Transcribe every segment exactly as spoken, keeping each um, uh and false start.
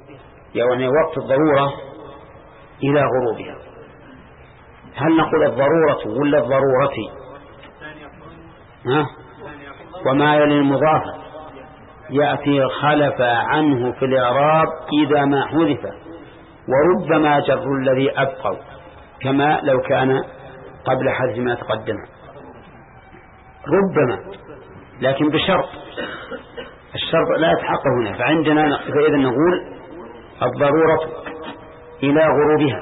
يعني وقت الضرورة إلى غروبها. هل نقول الضرورة ولا الضرورة؟ ها؟ وما يلي المضاف يأتي خلف عنه في الإعراب إذا ما حذف، وربما جر الذي أبقوا كما لو كان قبل حذف ما تقدم، ربما، لكن بشرط، الشرط لا يتحقق هنا. فعندنا فإذا نقول الضرورة إلى غروبها،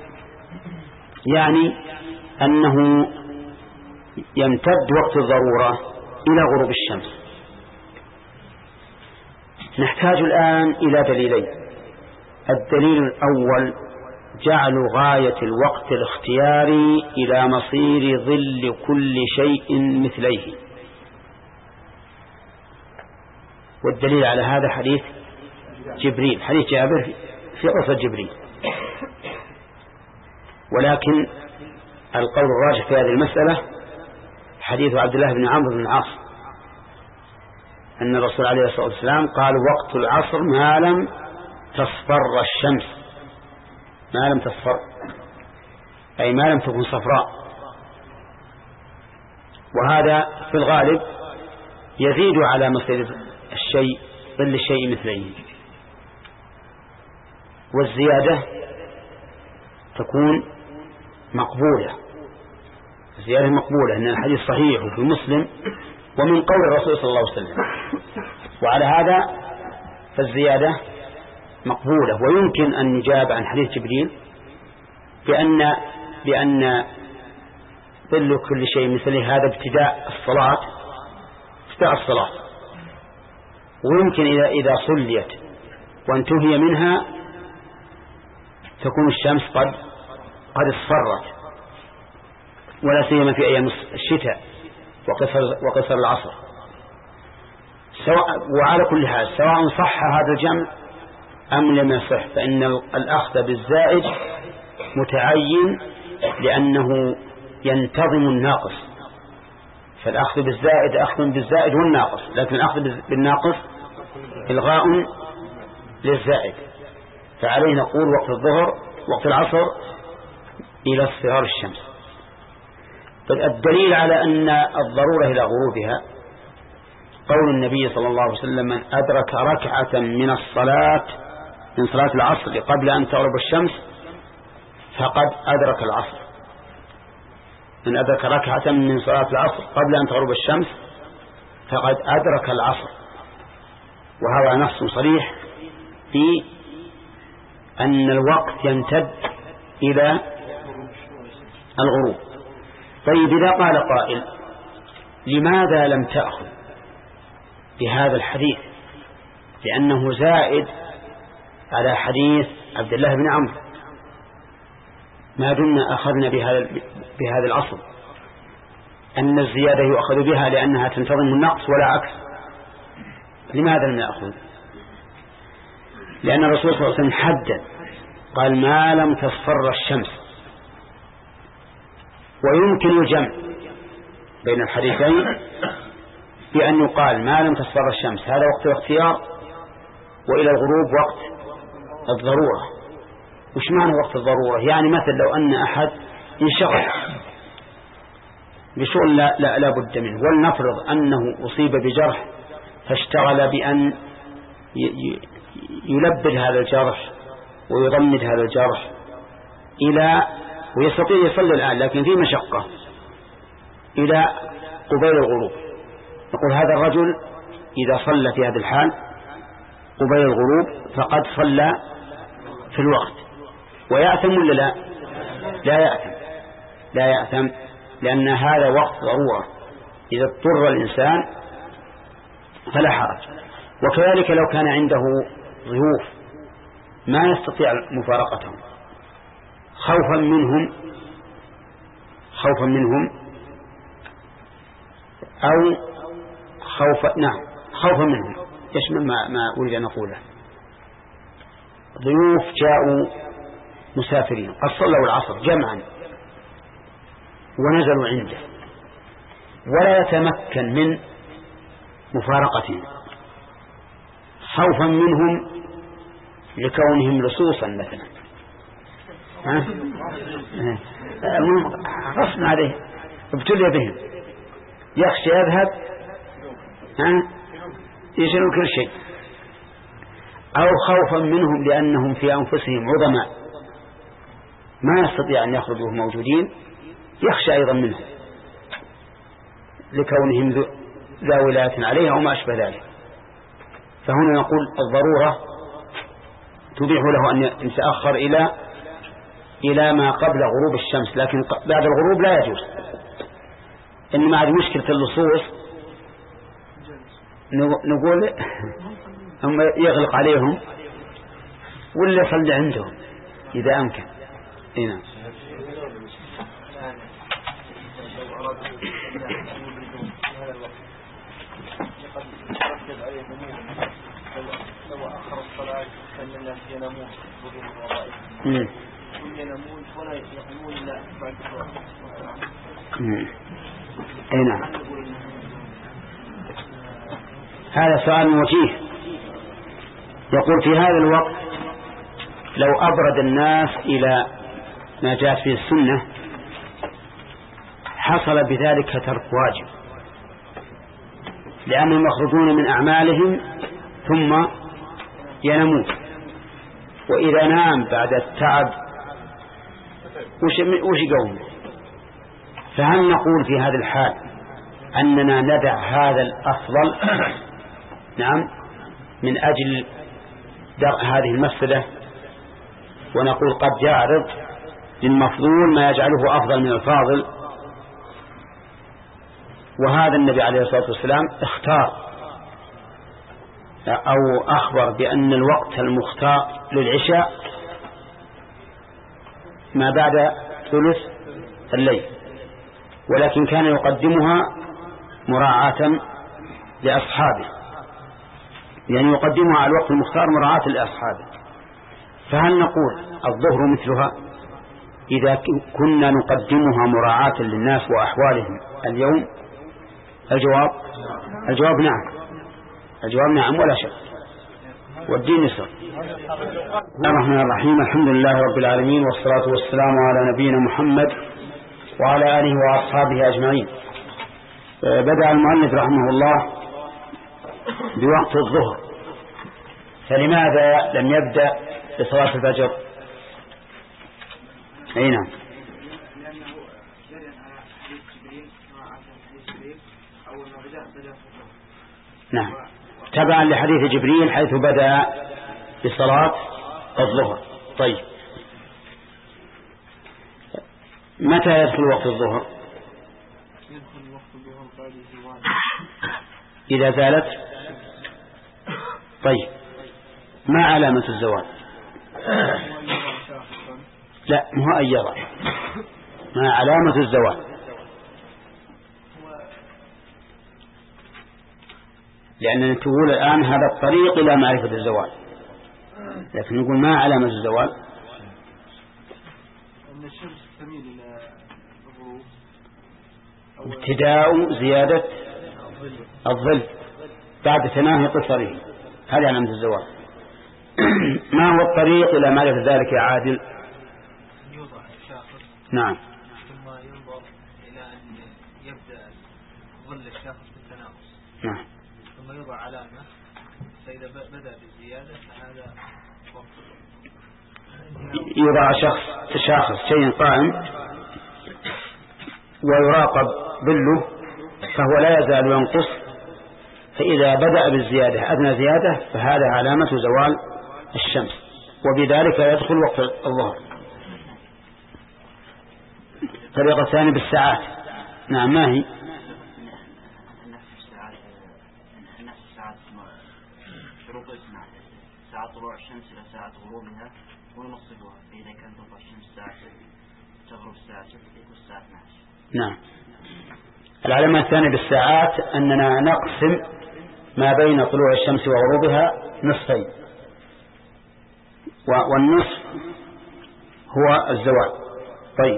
يعني أنه يمتد وقت الضرورة إلى غروب الشمس. نحتاج الآن إلى دليلين. الدليل الأول جعل غاية الوقت الاختياري إلى مصير ظل كل شيء مثليه، والدليل على هذا حديث جبريل، حديث جابر في قصة جبريل. ولكن القول الراجح في هذه المسألة حديث عبد الله بن عمرو بن العاص أن الرسول عليه الصلاة والسلام قال وقت العصر ما لم تصفر الشمس، ما لم تصفر أي ما لم تكن صفراء. وهذا في الغالب يزيد على مصير الشيء ظل الشيء مثليه، والزيادة تكون مقبولة، الزيادة مقبولة، أن الحديث صحيح في مسلم ومن قول الرسول صلى الله عليه وسلم، وعلى هذا فالزيادة مقبولة. ويمكن أن نجاب عن حديث جبريل بأن بأن ظل كل شيء مثله هذا ابتداء الصلاة، ابتداء الصلاة، ويمكن إذا إذا صليت وانتهي منها تكون الشمس قد قد اصفرت، ولا سيما في أيام الشتاء وقصر وقصر العصر. سواء وعلى كل حال سواء صح هذا الجمع أم لم يصح، فإن الأخذ بالزائد متعين لأنه ينتظم الناقص، فالأخذ بالزائد أخذ بالزائد والناقص، لكن الأخذ بالناقص إلغاء للزائد. فعليه نقول وقت الظهر وقت العصر إلى اصفرار الشمس. الدليل على أن الضرورة إلى غروبها قول النبي صلى الله عليه وسلم من أدرك ركعة من الصلاة من صلاة العصر قبل أن تغرب الشمس فقد أدرك العصر. من أدرك ركعة من صلاة العصر قبل أن تغرب الشمس فقد أدرك العصر. وهذا نص صريح في أن الوقت يمتد إلى الغروب. طيب إذا قال قائل لماذا لم تأخذ بهذا الحديث لأنه زائد على حديث عبد الله بن عمرو، ما دمنا أخذنا بهذا بهذا الأصل أن الزيادة يؤخذ بها لأنها تنتظم النقص ولا عكس، لماذا لم نأخذ؟ لأن الرسول صلى الله عليه وسلم حدد قال ما لم تصفر الشمس. ويمكن الجمع بين الحديثين بأن يقال ما لم تصفر الشمس هذا وقت الاختيار، وإلى الغروب وقت الضرورة. وش معنى وقت الضرورة؟ يعني مثل لو أن أحد انشغل بشغل لا, لا, لا بد منه، ولنفرض أنه أصيب بجرح فاشتغل بأن يلبد هذا الجرح ويضمد هذا الجرح إلى ويستطيع يصلي الآن لكن في مشقة إلى قبيل الغروب. نقول هذا الرجل إذا صلى في هذا الحال قبيل الغروب فقد صلى في الوقت، ويأثم ولا لا؟ لا يأثم، لا يأثم لأن هذا وقت ضرورة، إذا اضطر الإنسان فلا حرج. وكذلك لو كان عنده ضيوف ما يستطيع مفارقتهم خوفا منهم خوفا منهم أو خوفا نعم خوفا منهم يشمل ما, ما أريد أن أقوله. ضيوف جاءوا مسافرين قد صلوا العصر جمعا ونزلوا عنده ولا يتمكن من مفارقتهم خوفا منهم لكونهم لصوصا مثلا، ها غصب عليه ابتلي بهم يخشى يذهب ها يشيلون كل شيء، أو خوفا منهم لأنهم في أنفسهم عظماء ما يستطيع أن يخرجوا موجودين، يخشى أيضا منهم لكونهم ذا ولاية عليه أو ما أشبه ذلك. فهنا نقول الضرورة تبيح له أن يتأخر إلى إلى ما قبل غروب الشمس، لكن بعد الغروب لا يجوز. إنما هذه مشكلة اللصوص نقول هم يغلق عليهم ولا يصلي عندهم إذا أمكن. هنا هنا هذا سؤال وجيه. يقول في هذا الوقت لو أبرد الناس إلى ما جاءت فيه السنة حصل بذلك ترك واجب، لأنهم يخرجون من أعمالهم ثم ينامون، وإذا نام بعد التعب وش يقوم؟ فهل نقول في هذا الحال أننا ندع هذا الأفضل نعم من أجل درء هذه المفسدة، ونقول قد يعرض للمفضول ما يجعله أفضل من الفاضل؟ وهذا النبي عليه الصلاة والسلام اختار أو أخبر بأن الوقت المختار للعشاء ما بعد ثلث الليل، ولكن كان يقدمها مراعاة لأصحابه، يعني يقدمها على الوقت المختار مراعاة لأصحابه. فهل نقول الظهر مثلها إذا كنا نقدمها مراعاة للناس وأحوالهم اليوم؟ الجواب الجواب نعم، الجواب نعم ولا شك، والدين يسر. الرحمن الرحيم، الحمد لله رب العالمين، والصلاة والسلام على نبينا محمد وعلى آله وأصحابه أجمعين. بدأ المؤلف رحمه الله بوقت الظهر، فلماذا لم يبدأ بصلاة الفجر؟ أي نعم، نعم تبعا لحديث جبريل حيث بدأ بصلاة الظهر. طيب متى يدخل وقت الظهر؟ إذا زالت. طيب ما علامة الزوال؟ لا مو أن يرى، ما علامة الزوال؟ لأننا تقول الآن هذا الطريق إلى معرفة الزوال، لكن نقول ما علامة الزوال؟ أن الشمس تميل إلى الغروب، ابتداء زيادة الظل بعد تناهي قصره، هذه علامة الزوال. ما هو الطريق إلى معرفة ذلك يا عادل؟ يوضع الشاخص نعم ثم ينظر إلى أن يبدأ ظل الشاخص بالتناقص، نعم ثم يوضع علامة، فإذا بدأ بالزيادة فهذا وقت يوضع شخص تشاخص شيء قائم ويراقب ظله فهو لا يزال ينقص، فإذا بدأ بالزيادة أدنى زيادة فهذا علامة زوال الشمس، وبذلك يدخل وقت الظهر. طريقة ثانية بالساعات. نعم ما هي؟ ساعة طلوع الشمس إلى ساعة غروبها ونصفها، فإذا كانت تطلع الشمس الساعة تغرب الساعة ستة يكون الساعة اثنتي عشرة. نعم. العلامة الثانية بالساعات أننا نقسم ما بين طلوع الشمس وغروبها نصفين، والنصف هو الزوال. طيب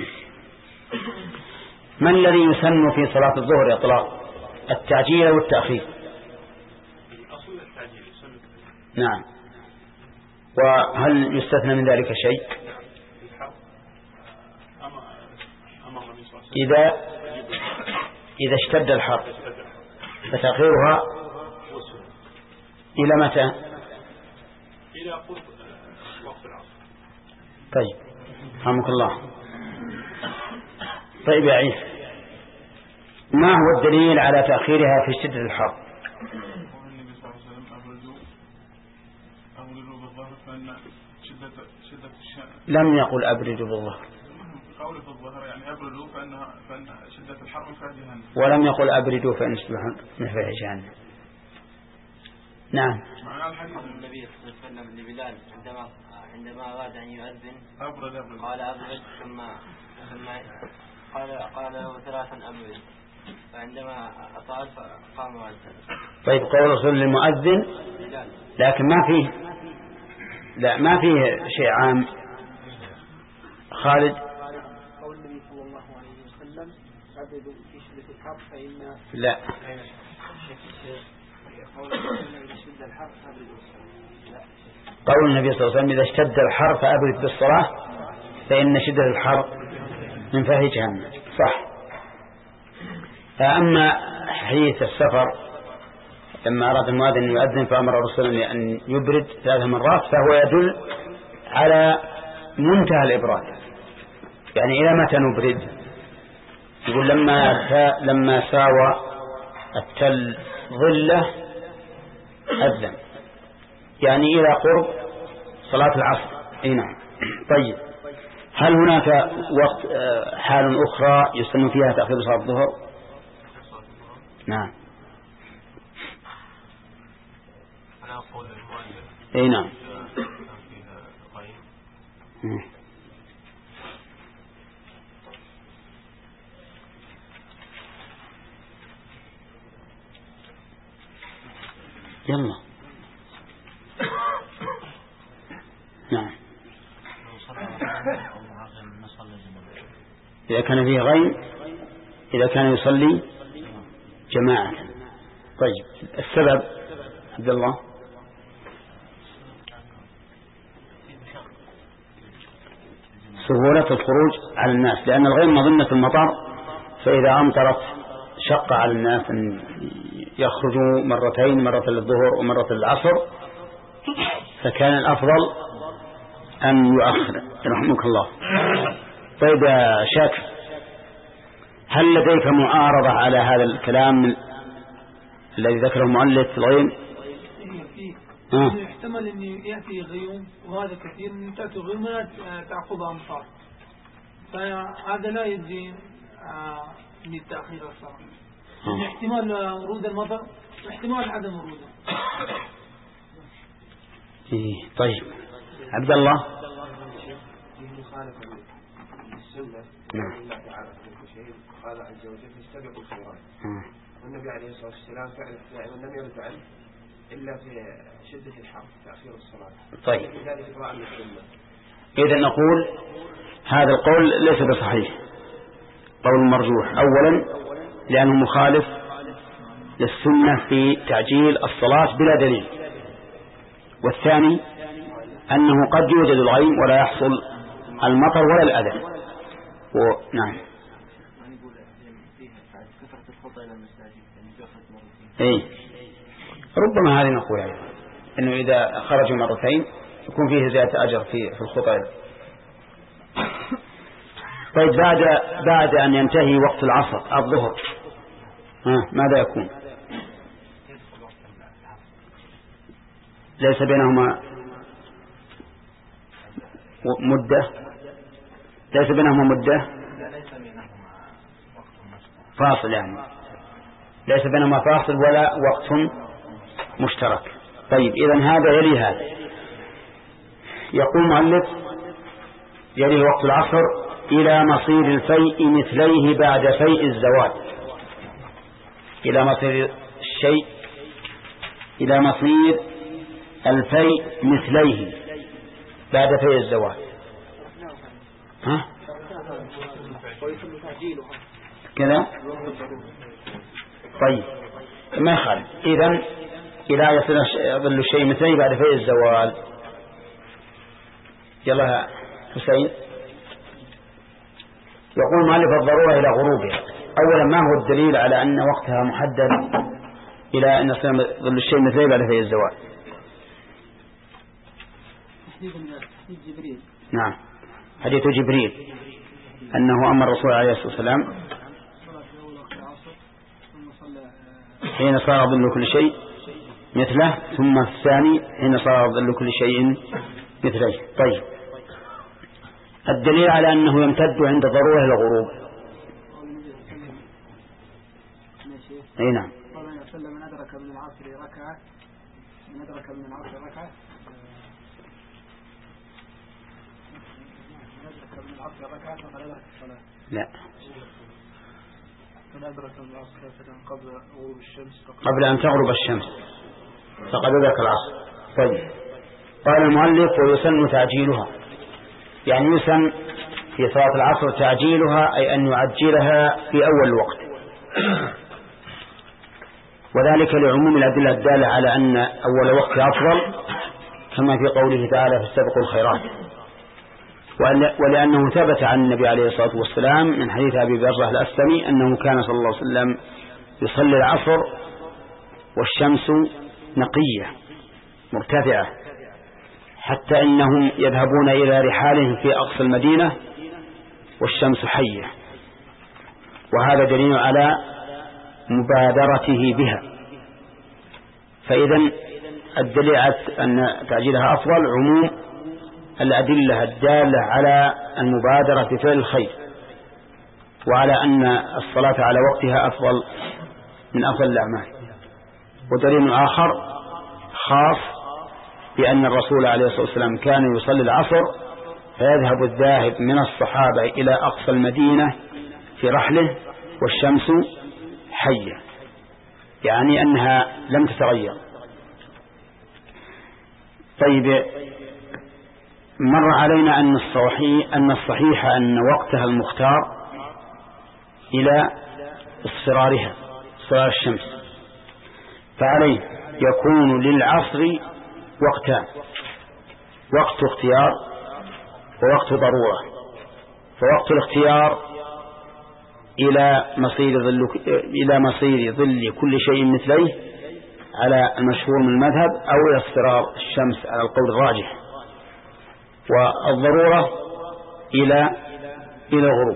ما الذي يسن في صلاة الظهر إطلاق؟ التعجيل والتأخير؟ نعم وهل يستثنى من ذلك شيء؟ إذا إذا اشتد الحر فتأخيرها إلى متى؟ إلى قرب وقت العصر. طيب رحمك الله. طيب يا عيسى، ما هو الدليل على تأخيرها في شدة الحر؟ النبي صلى الله عليه وسلم أبردوا أبردوا بالظهر فإن شدة شدة الشمس. لم يقل أبردوا بالظهر. قول في الظهر يعني أبردوا فإن فإن شدة الحر من فيها جهنم. ولم يقل أبردوا فإن شدة الحر من فيها جهنم. نعم. معنى الحديث النبي صلى الله عليه وسلم لبلال عندما عندما أراد أن يؤذن أبرد أبرد قال أبرد ثم ثم قال قال له ثلاثا أبرد، فعندما أطال فقام وأذن. طيب قول الرسول للمؤذن، لكن ما فيه لا ما فيه شيء عام. خالد قول النبي صلى الله عليه وسلم أبردوا في شدة الحر فإن لا قول النبي صلى الله عليه وسلم إذا اشتد الحر فأبرد بالصلاة فإن شدة الحر من فيه جهنم. صح. فأما حديث السفر لما أراد المؤذن أن يؤذن فأمر الرسول أن يبرد ثلاث مرات فهو يدل على منتهى الإبراد، يعني إلى متى نبرد؟ يقول لما لما ساوى التل ظله أذن، يعني إلى قرب صلاة العصر. أي نعم. طيب هل هناك وقت حال أخرى يسن فيها تأخير صلاة الظهر؟ نعم. أي نعم. يلا. نعم. إذا كان فيه غيم، إذا كان يصلي جماعة. طيب السبب عبد الله؟ سهولة الخروج على الناس، لأن الغيم مظنة المطر، فإذا أمطرت شق على الناس أن يخرجوا مرتين، مرة للظهر ومرة للعصر، فكان الأفضل أن يؤخر. رحمك الله. طيب يا شاكر، هل لديك معارضة على هذا الكلام الذي ذكره المؤلف في الغيم؟ آه. يحتمل أن يأتي غيوم، وهذا كثير من تأتي غيومات تعقب أمطار، فهذا لا يجزي للتأخير الصلاة. آه. احتمال ورود المطر واحتمال عدم وروده. إيه. طيب عبد الله. الله تعالى في شيء قال عز وجل فاستبقوا الخيرات، والنبي عليه الصلاة والسلام فعل دائما لم يرد عنه إلا في شدة الحر تأخير الصلاة. طيب ذلك إبراء من السنة. إذا نقول هذا القول ليس بصحيح، قول مرجوح. أولا لأنه مخالف للسنة في تعجيل الصلاة بلا دليل، والثاني أنه قد يوجد الغيم ولا يحصل المطر ولا الأذى. ونعم. إيه ربما هذه نقول عليها إنه إذا خرجوا مرتين يكون فيه زيادة أجر في في الخطأ. طيب بعد بعد أن ينتهي وقت العصر الظهر ها ماذا يكون؟ ليس بينهما مدة، ليس بينهما مدة فاصل، يعني ليس بينهما فاصل ولا وقت مشترك. طيب إذن هذا يلي هذا. يقول مؤلف يلي وقت العصر إلى مصير الفيء مثليه بعد فيء الزوال. إلى مصير الشيء إلى مصير الفيء مثليه بعد فيء الزوال. ها كذا. طيب ما يخالف. إذن إلى يصل ظل الشيء مثليه بعد فيء الزوال. يلا حسين. يقول مؤلف الضرورة إلى غروبها. أولا ما هو الدليل على أن وقتها محدد إلى أن يصير ظل الشيء مثلي بعد في الزوال؟ حديث جبريل. نعم حديث جبريل أنه أمر الرسول عليه الصلاة والسلام حين صار ظل كل شيء مثله، ثم الثاني حين صار ظل كل شيء مثله. طيب الدليل على أنه يمتد عند ضرورة إلى الغروب. أي نعم. قال النبي صلى الله عليه وسلم من أدرك من العصر ركعة من أدرك من العصر ركعة من أدرك من العصر ركعة فقد أدرك الصلاة. لا. من أدرك من العصر قبل غروب الشمس قبل أن تغرب الشمس فقد أدرك العصر. طيب قال المؤلف ويسن تعجيلها، يعني يسن في صلاة العصر تعجيلها أي أن يعجلها في أول الوقت، وذلك لعموم الأدلة الدالة على أن أول وقت أفضل، كما في قوله تعالى فاستبقوا الخيرات، ولأنه ثبت عن النبي عليه الصلاة والسلام من حديث أبي بردة الأسلمي أنه كان صلى الله عليه وسلم يصلي العصر والشمس نقية مرتفعة، حتى إنهم يذهبون إلى رحالهم في أقصى المدينة والشمس حية، وهذا دليل على مبادرته بها. فإذا الدليل على أن تعجيلها أفضل عموم الأدلة الدالة على المبادرة بفعل الخير، وعلى أن الصلاة على وقتها أفضل من أفضل الأعمال. ودليل آخر خاص بأن الرسول عليه الصلاة والسلام كان يصلي العصر فيذهب الذاهب من الصحابة إلى أقصى المدينة في رحله والشمس حية، يعني أنها لم تتغير. طيب مر علينا أن الصحيح أن الصحيح أن وقتها المختار إلى اصفرارها اصفرار الشمس، فعليه يكون للعصر وقتان: وقت اختيار ووقت ضرورة. فوقت الاختيار إلى مصير ظل إلى مصير ظل كل شيء مثليه على المشهور من المذهب، أو إلى اصفرار الشمس على القول الراجح. والضرورة إلى إلى الغروب.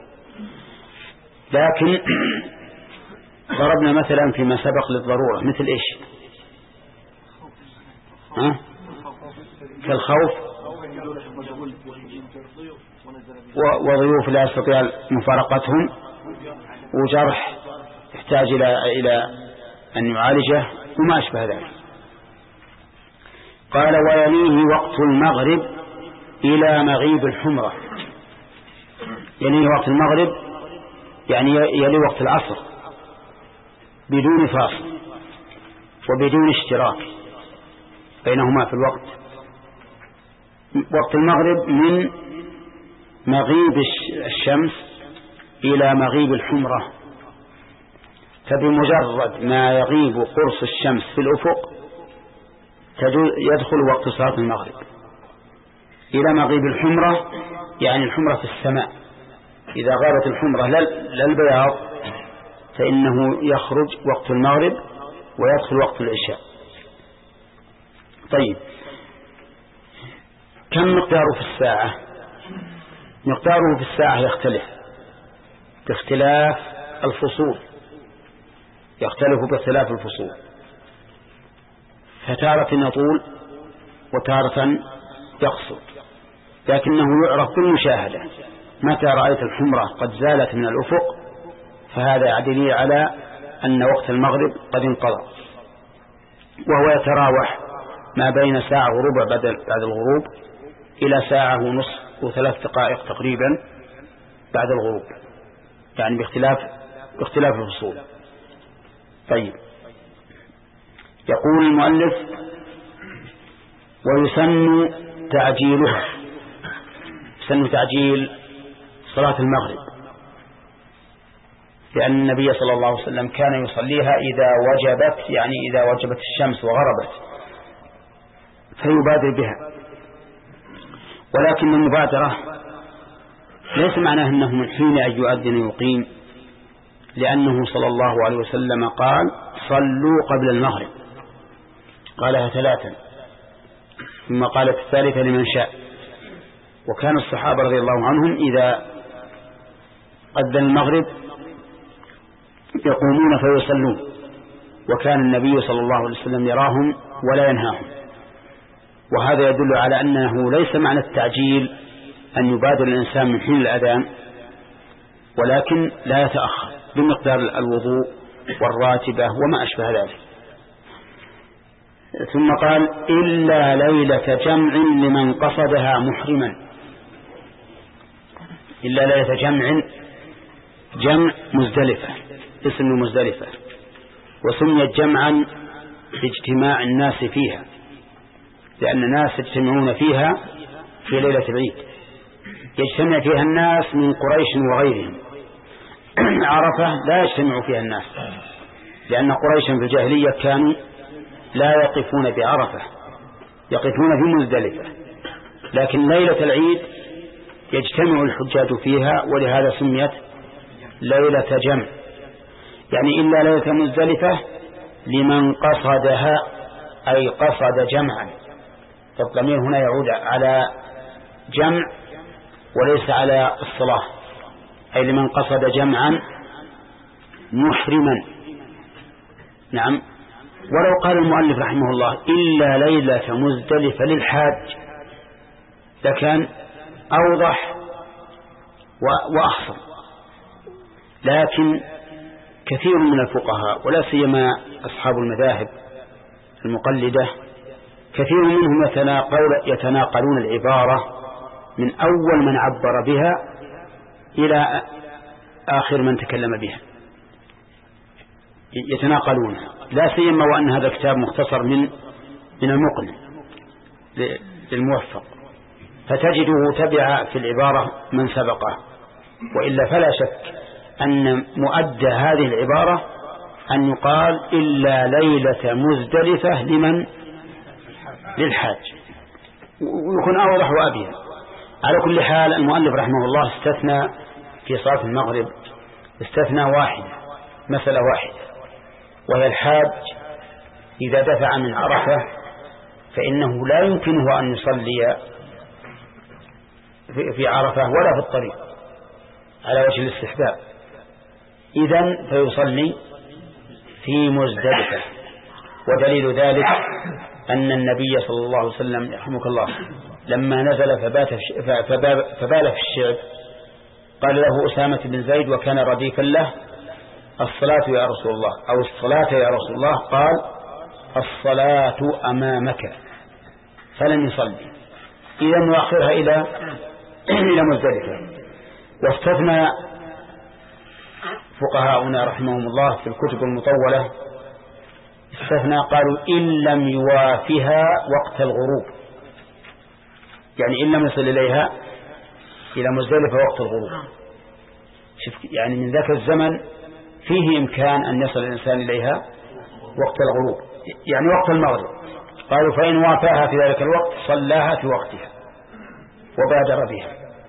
لكن ضربنا مثلا فيما سبق للضرورة مثل إيش؟ ها؟ كالخوف وضيوف لا يستطيع مفارقتهم، وجرح يحتاج إلى إلى أن يعالجه وما أشبه ذلك. قال ويليه وقت المغرب إلى مغيب الحمرة. يليه وقت المغرب يعني يلي وقت العصر بدون فاصل وبدون اشتراك بينهما في الوقت. وقت المغرب من مغيب الشمس إلى مغيب الحمرة، فبمجرد ما يغيب قرص الشمس في الأفق يدخل وقت صلاة المغرب. إلى مغيب الحمرة يعني الحمرة في السماء، إذا غابت الحمرة لا البياض فإنه يخرج وقت المغرب ويدخل وقت العشاء. طيب كم مقداره في الساعة؟ مقداره في الساعة يختلف باختلاف الفصول، يختلف باختلاف الفصول، فتارة يطول وتارة يقصر، لكنه يعرف بالمشاهدة. متى رأيت الحمرة قد زالت من الأفق فهذا دليل على أن وقت المغرب قد انقضى، وهو يتراوح ما بين ساعة وربع بعد الغروب إلى ساعة ونصف وثلاث دقائق تقريبا بعد الغروب، يعني باختلاف باختلاف الفصول. طيب يقول المؤلف ويسن تعجيلها، يسن تعجيل صلاة المغرب، لأن النبي صلى الله عليه وسلم كان يصليها إذا وجبت، يعني إذا وجبت الشمس وغربت فيبادر بها. ولكن المبادرة ليس معناه أنه من حين أن يؤذن يقيم، لأنه صلى الله عليه وسلم قال صلوا قبل المغرب، قالها ثلاثا، ثم قالت الثالثة لمن شاء. وكان الصحابة رضي الله عنهم إذا أذن المغرب يقومون فيصلون، وكان النبي صلى الله عليه وسلم يراهم ولا ينهاهم. وهذا يدل على أنه ليس معنى التعجيل أن يبادر الإنسان من حين الأذان، ولكن لا يتأخر بمقدار الوضوء والراتبة وما أشبه ذلك. ثم قال إلا ليلة جمع لمن قصدها محرما. إلا ليلة جمع، جمع مزدلفة، اسم مزدلفة، وسميت جمعا باجتماع الناس فيها، لأن الناس يجتمعون فيها في ليلة العيد، يجتمع فيها الناس من قريش وغيرهم. عرفة لا يجتمع فيها الناس، لأن قريشا في الجاهلية كانوا لا يقفون بعرفة، يقفون في مزدلفة، لكن ليلة العيد يجتمع الحجاج فيها، ولهذا سميت ليلة جمع. يعني إلا ليلة مزدلفة لمن قصدها، أي قصد جمعا، فالضمير هنا يعود على جمع وليس على الصلاة، أي لمن قصد جمعا محرما. نعم. ولو قال المؤلف رحمه الله إلا ليلة مزدلفة للحاج لكان أوضح وأحسن، لكن كثير من الفقهاء ولا سيما أصحاب المذاهب المقلدة كثير منهم يتناقلون العبارة من أول من عبر بها إلى آخر من تكلم بها، يتناقلونها، لا سيما وأن هذا الكتاب مختصر من من المقنع للموفق، فتجده تبع في العبارة من سبقه. وإلا فلا شك أن مؤدى هذه العبارة أن يقال إلا ليلة مزدلفة لمن للحاج، ويكون أوضح وأبين. على كل حال المؤلف رحمه الله استثنى في صلاة المغرب استثنى واحدة، مسألة واحدة، وهي الحاج إذا دفع من عرفة فإنه لا يمكنه أن يصلي في عرفة ولا في الطريق على وجه الاستحباب، إذن فيصلي في مزدلفة. ودليل ذلك أن النبي صلى الله عليه وسلم يرحمك الله لما نزل فبات فبال في الشعب قال له أسامة بن زيد وكان رديفا له الصلاة يا رسول الله، أو الصلاة يا رسول الله، قال الصلاة أمامك، فلم يصلي، إذن نؤخرها إلى إلى مزدلفة. واستثنى فقهاؤنا رحمهم الله في الكتب المطولة استثنى قالوا إن لم يوافها وقت الغروب، يعني إن لم يصل إليها إلى مزدلفة وقت الغروب. شوف يعني من ذاك الزمن فيه إمكان أن يصل الإنسان إليها وقت الغروب، يعني وقت المغرب. قالوا فإن وافاها في ذلك الوقت صلاها في وقتها وبادر بها.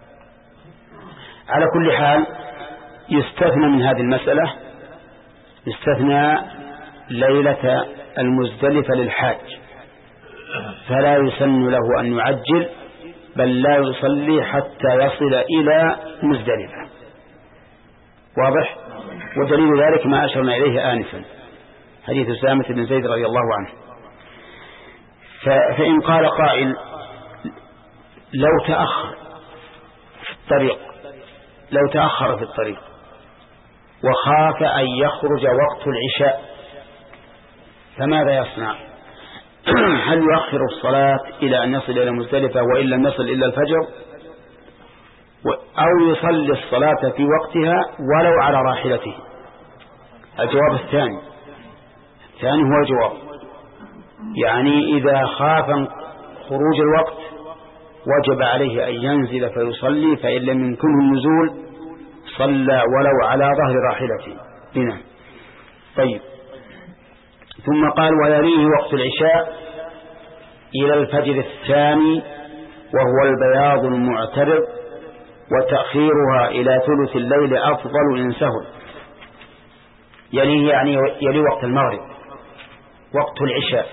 على كل حال يستثنى من هذه المسألة يستثنى ليلة المزدلفة للحاج، فلا يسن له أن يعجل، بل لا يصلي حتى يصل إلى مزدلفة. واضح؟ ودليل ذلك ما أشرنا إليه آنفا، حديث أسامة بن زيد رضي الله عنه. فإن قال قائل لو تأخر في الطريق لو تأخر في الطريق وخاف أن يخرج وقت العشاء فماذا يصنع؟ هل يؤخر الصلاة إلى أن يصل إلى مزدلفة وإن لم يصل إلا الفجر، أو يصلي الصلاة في وقتها ولو على راحلته؟ الجواب الثاني الثاني هو الجواب، يعني إذا خاف خروج الوقت وجب عليه أن ينزل فيصلي، فإن لم يمكنه النزول صلى ولو على ظهر راحلته. هنا طيب. ثم قال ويليه وقت العشاء إلى الفجر الثاني وهو البياض المعترض، وتأخيرها إلى ثلث الليل أفضل إن سهل. يليه يعني يلي وقت المغرب، وقت العشاء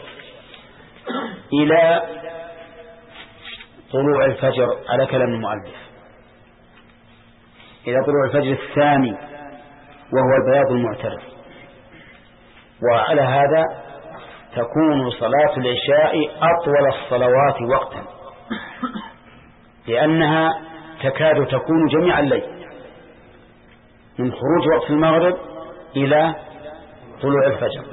إلى طلوع الفجر على كلام المؤلف، إلى طلوع الفجر الثاني وهو البياض المعترض. وعلى هذا تكون صلاة العشاء أطول الصلوات وقتا، لأنها تكاد تكون جميع الليل من خروج وقت المغرب إلى طلوع الفجر.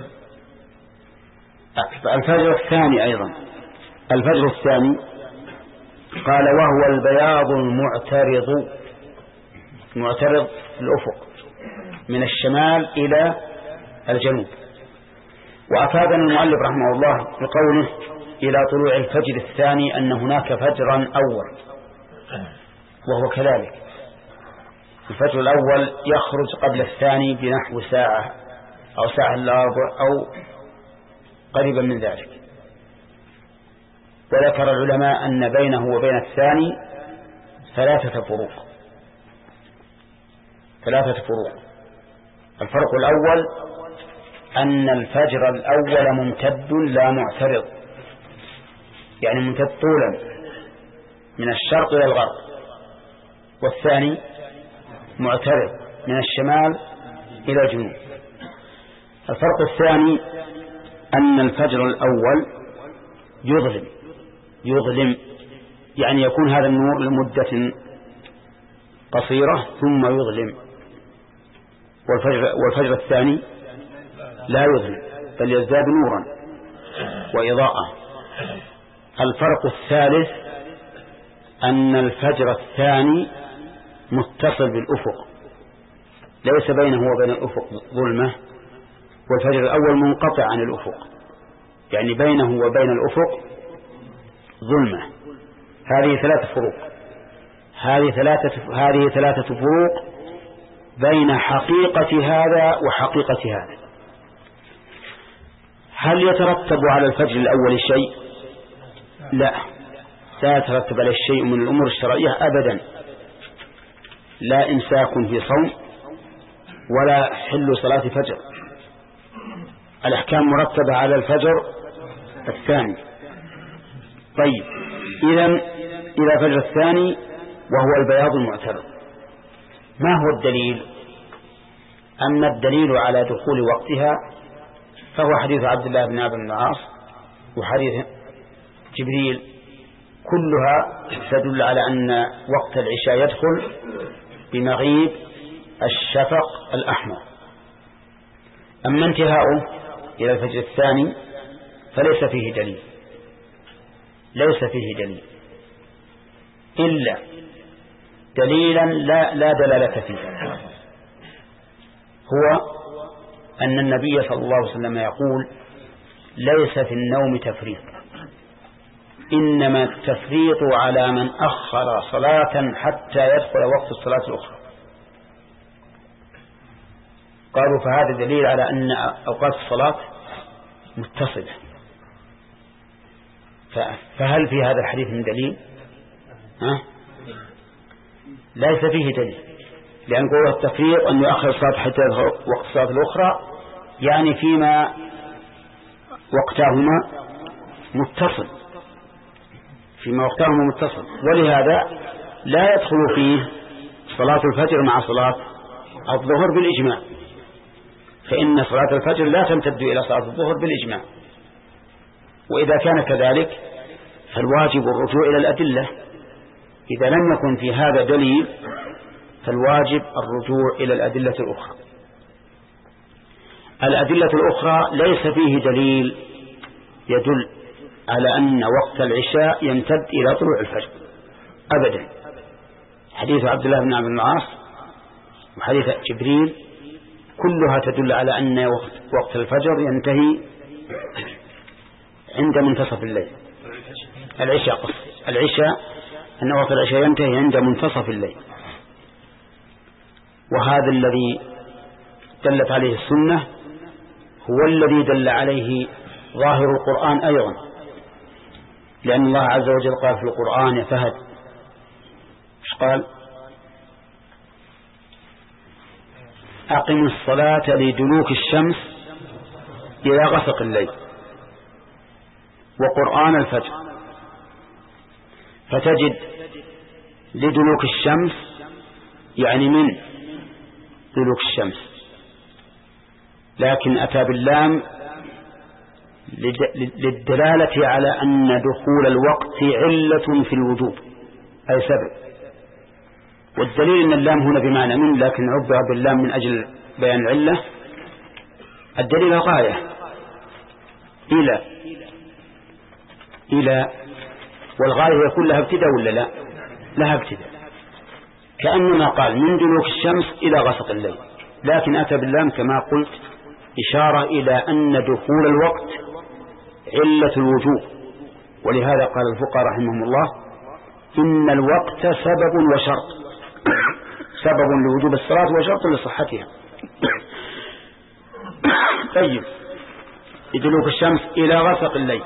الفجر الثاني أيضا، الفجر الثاني قال وهو البياض المعترض، معترض الأفق من الشمال إلى الجنوب. وأفادنا المؤلف رحمه الله بقوله إلى طلوع الفجر الثاني أن هناك فجرا أول، وهو كذلك. الفجر الأول يخرج قبل الثاني بنحو ساعة أو ساعة إلا ربع أو قريبا من ذلك. وذكر العلماء أن بينه وبين الثاني ثلاثة فروق، ثلاثة فروق. الفرق الأول أن الفجر الأول ممتد لا معترض، يعني ممتد طولا من الشرق إلى الغرب، والثاني معترض من الشمال إلى الجنوب. الفرق الثاني أن الفجر الأول يظلم يظلم يعني يكون هذا النور لمدة قصيرة ثم يظلم، والفجر, والفجر الثاني لا يظلم بل يزداد نورا وإضاءة. الفرق الثالث أن الفجر الثاني متصل بالأفق، ليس بينه وبين الأفق ظلمة، والفجر الأول منقطع عن الأفق، يعني بينه وبين الأفق ظلمة. هذه ثلاثة فروق، هذه ثلاثة هذه ثلاثة فروق بين حقيقة هذا وحقيقة هذا. هل يترتب على الفجر الأول شيء؟ لا، لا يترتب على شيء من الأمور الشرعية أبدا، لا إمساك في صوم ولا حل صلاة فجر. الأحكام مرتبة على الفجر الثاني. طيب، إذن إلى فجر الثاني وهو البياض المعترض. ما هو الدليل؟ أما الدليل على دخول وقتها فهو حديث عبد الله بن عمرو بن العاص وحديث جبريل، كلها تدل على أن وقت العشاء يدخل بمغيب الشفق الأحمر. أما انتهاؤه إلى الفجر الثاني فليس فيه دليل، ليس فيه دليل إلا دليلا لا, لا دلالة فيه، هو أن النبي صلى الله عليه وسلم يقول ليس في النوم تفريط، إنما التفريط على من أخر صلاة حتى يدخل وقت الصلاة الأخرى. قالوا فهذا دليل على أن أوقات الصلاة متصلة. فهل في هذا الحديث من دليل؟ ها؟ ليس فيه دليل، لأن قول التفريط أن يؤخر الصلاة حتى يدخل وقت الصلاة الأخرى يعني فيما وقتهما متصل، فيما وقتهما متصل، ولهذا لا يدخل فيه صلاة الفجر مع صلاة الظهر بالإجماع، فإن صلاة الفجر لا تمتد إلى صلاة الظهر بالإجماع. وإذا كان كذلك فالواجب الرجوع إلى الأدلة، إذا لم يكن في هذا دليل فالواجب الرجوع إلى الأدلة الأخرى. الأدلة الأخرى ليس فيه دليل يدل على أن وقت العشاء يمتد إلى طلوع الفجر أبدا. حديث عبد الله بن عمرو بن العاص وحديث جبريل كلها تدل على أن وقت, وقت الفجر ينتهي عند منتصف الليل. العشاء قصد العشاء أن وقت العشاء ينتهي عند منتصف الليل، وهذا الذي دلت عليه السنة هو الذي دل عليه ظاهر القرآن أيضا، لأن الله عز وجل قال في القرآن يا فهد ايش قال؟ أقم الصلاة لدلوك الشمس إلى غسق الليل وقرآن الفجر. فتجد لدلوك الشمس يعني من دلوك الشمس، لكن أتى باللام للدلالة على أن دخول الوقت علة في الوجوب أي سبب. والدليل أن اللام هنا بمعنى من، لكن عبر باللام من أجل بيان العلة. الدليل غاية إلى إلى والغاية يكون لها ابتداء ولا لا؟ لها ابتداء، كأنما قال من دلوك الشمس إلى غسق الليل، لكن أتى باللام كما قلت إشارة إلى أن دخول الوقت علة الوجوب. ولهذا قال الفقهاء رحمهم الله إن الوقت سبب وشرط، سبب لوجوب الصلاة وشرط لصحتها. طيب لدلوك الشمس إلى غسق الليل.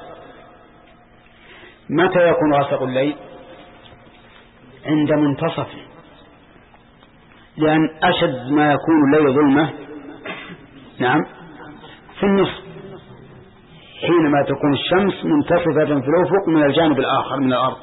متى يكون غسق الليل؟ عند منتصفه، لأن أشد ما يكون الليل ظلمة نعم في النصف، حينما تكون الشمس منتصفة في الأفق من الجانب الآخر من الأرض،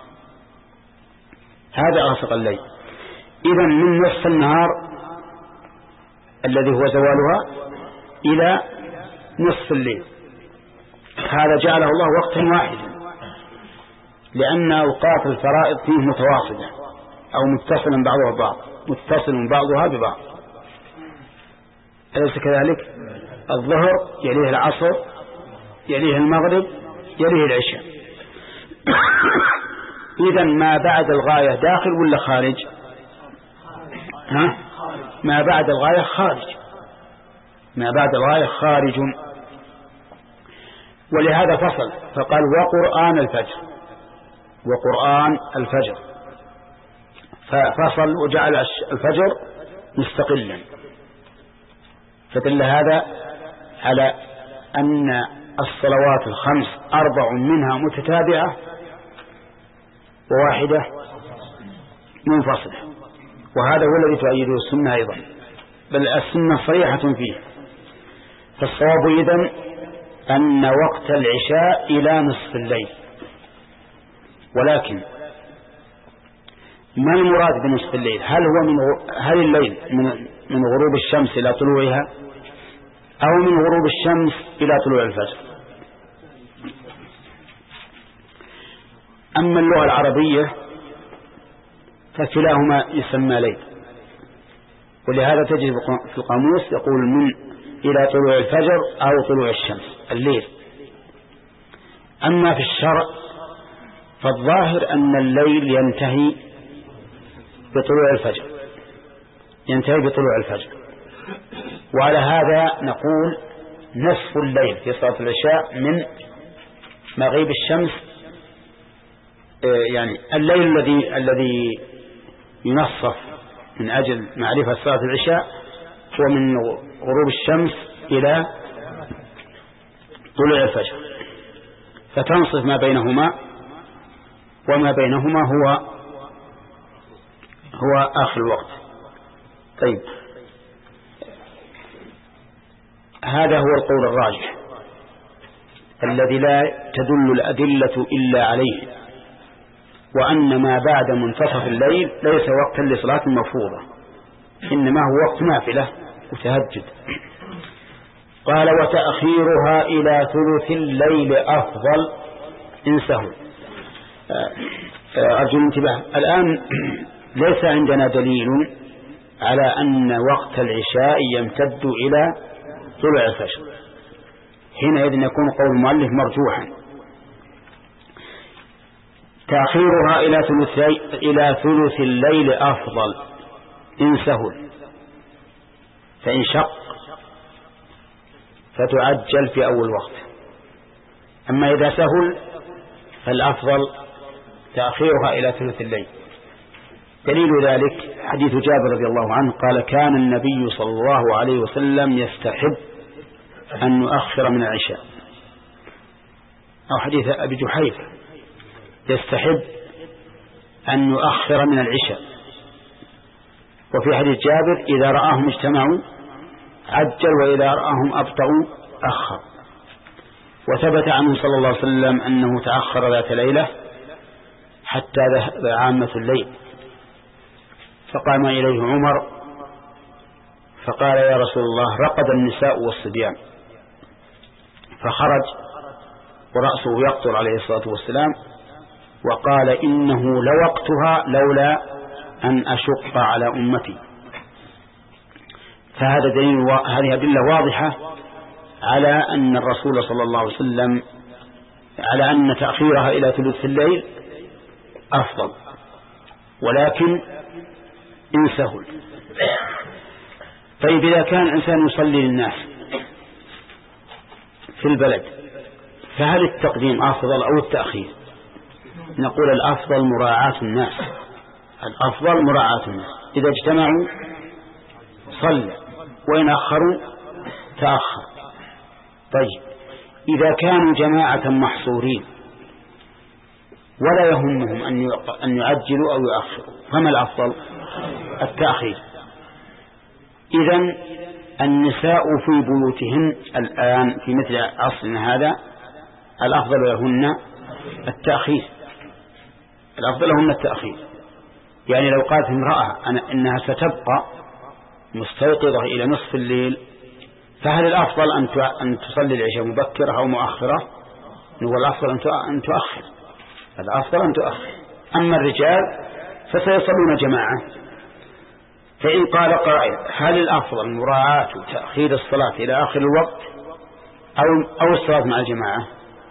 هذا غسق الليل. إذن من نصف النهار الذي هو زوالها إلى نصف الليل، هذا جعله الله وقتا واحدا، لأن أوقات الفرائض فيه متواصلة أو متصلا بعضها ببعض، متصل بعضها ببعض، أليس كذلك؟ الظهر يليه العصر يليه المغرب يليه العشاء. إذن ما بعد الغاية داخل ولا خارج؟ ها؟ ما بعد الغاية خارج، ما بعد الغاية خارج. ولهذا فصل فقال وقرآن الفجر، وقرآن الفجر، ففصل وجعل الفجر مستقلا. فدل هذا على أن الصلوات الخمس أربع منها متتابعة وواحدة منفصلة، وهذا هو الذي تؤيده السنة أيضا، بل السنة صريحة فيه. فالصواب إذن أن وقت العشاء إلى نصف الليل. ولكن ما المراد بنصف الليل؟ هل هو من هل الليل من من غروب الشمس إلى طلوعها، أو من غروب الشمس إلى طلوع الفجر؟ أما اللغة العربية فكلاهما يسمى ليل، ولهذا تجد في القاموس يقول من إلى طلوع الفجر أو طلوع الشمس الليل. أما في الشرع فالظاهر أن الليل ينتهي بطلوع الفجر، ينتهي بطلوع الفجر. وعلى هذا نقول نصف الليل في صلاة العشاء من مغيب الشمس، يعني الليل الذي الذي ينصف من أجل معرفة صلاة العشاء هو من غروب الشمس إلى طلوع الفجر، فتنصف ما بينهما، وما بينهما هو هو آخر الوقت. طيب هذا هو القول الراجح الذي لا تدل الأدلة إلا عليه، وأن ما بعد منتصف الليل ليس وقتا لصلاة المفروضة، إنما هو وقت نافلة وتهجد. قال وتأخيرها إلى ثلث الليل أفضل إن سهل. أرجو الانتباه، الآن ليس عندنا دليل على أن وقت العشاء يمتد إلى طلوع الفجر، حينئذ يكون قول المؤلف مرجوحا. تأخيرها إلى ثلث إلى ثلث الليل أفضل إن سهل، فإن شق فتعجل في أول وقت، أما إذا سهل فالأفضل تأخيرها إلى ثلث الليل. دليل ذلك حديث جابر رضي الله عنه قال كان النبي صلى الله عليه وسلم يستحب أن نؤخر من العشاء، أو حديث أبي جحيفة يستحب أن يؤخر من العشاء. وفي حديث جابر إذا رآهم اجتمعوا عجل وإذا رآهم أبطأوا أخر. وثبت عنه صلى الله عليه وسلم أنه تأخر ذات ليلة حتى ذهب عامة الليل، فقام إليه عمر فقال يا رسول الله رقد النساء والصبيان، فخرج ورأسه يقطر عليه الصلاة والسلام وقال إنه لوقتها لولا أن أشق على أمتي. فهذا دليل، هذه أدلة واضحة على أن الرسول صلى الله عليه وسلم على أن تأخيرها إلى ثلث الليل أفضل، ولكن إن سهل. طيب إذا كان الإنسان يصلي للناس في البلد فهل التقديم أفضل أو التأخير؟ نقول الأفضل مراعاة الناس، الأفضل مراعاة الناس. إذا اجتمعوا صلى وإن أخروا تأخر. طيب إذا كانوا جماعة محصورين ولا يهمهم أن يعجلوا أو يؤخروا فما الأفضل؟ التأخير. إذن النساء في بيوتهن الآن في مثل عصرنا هذا الأفضل لهن التأخير، الأفضل لهن التأخير. يعني لو قالت امرأة أنا إنها ستبقى مستيقظة إلى نصف الليل فهل الأفضل أن تصلي العشاء مبكرة أو مؤخرة؟ هو الأفضل أن تؤخر، الأفضل أن تؤخر. أما الرجال فسيصلون جماعة. فإن قال قائل هل الأفضل مراعاة تأخير الصلاة إلى آخر الوقت أو أو الصلاة مع الجماعة؟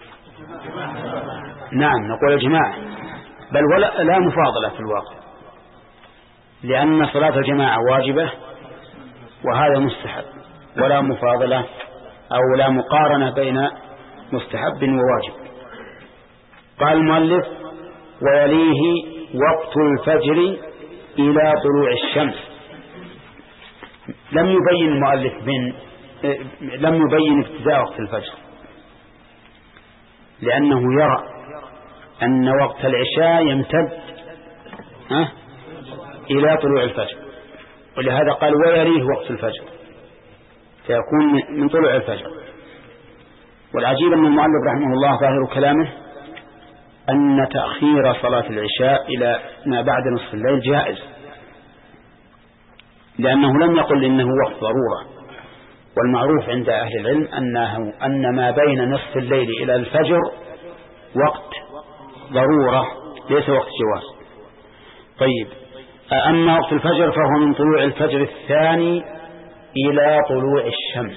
نعم نقول الجماعة، بل ولا لا مفاضلة في الواقع، لأن صلاة الجماعة واجبة وهذا مستحب، ولا مفاضلة أو لا مقارنة بين مستحب وواجب. قال المؤلف ويليه وقت الفجر إلى طلوع الشمس. لم يبين المؤلف من لم يبين ابتداء وقت الفجر، لأنه يرى أن وقت العشاء يمتد ها إلى طلوع الفجر، ولهذا قال ويليه وقت الفجر فيكون من طلوع الفجر. والعجيب أن المؤلف رحمه الله ظاهر كلامه أن تأخير صلاة العشاء إلى ما بعد نصف الليل جائز، لأنه لم يقل إنه وقت ضرورة. والمعروف عند أهل العلم أنه أن ما بين نصف الليل إلى الفجر وقت ضرورة ليس وقت جواز. طيب أما وقت الفجر فهو من طلوع الفجر الثاني إلى طلوع الشمس.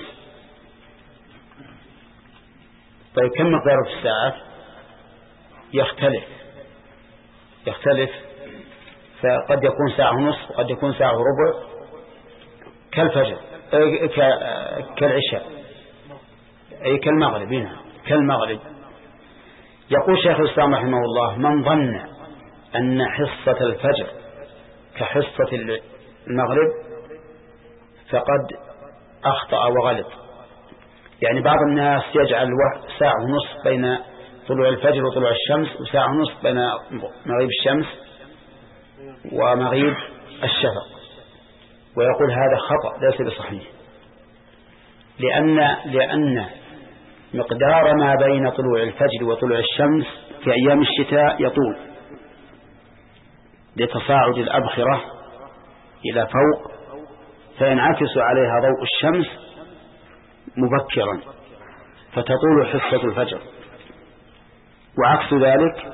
طيب كم مقدار في الساعات؟ يختلف يختلف فقد يكون ساعة ونصف وقد يكون ساعة وربع كالفجر كالعشاء أي كالمغرب. هنا كالمغرب. يقول شيخ الإسلام رحمه الله من ظن أن حصة الفجر كحصة المغرب فقد أخطأ وغلط. يعني بعض الناس يجعل ساعة ونصف بين طلوع الفجر وطلوع الشمس وساعة ونصف بين مغيب الشمس ومغيب الشفق، ويقول هذا خطأ ليس بصحيح، لأن لأن مقدار ما بين طلوع الفجر وطلوع الشمس في أيام الشتاء يطول لتصاعد الأبخرة إلى فوق فينعكس عليها ضوء الشمس مبكرا فتطول حصة الفجر، وعكس ذلك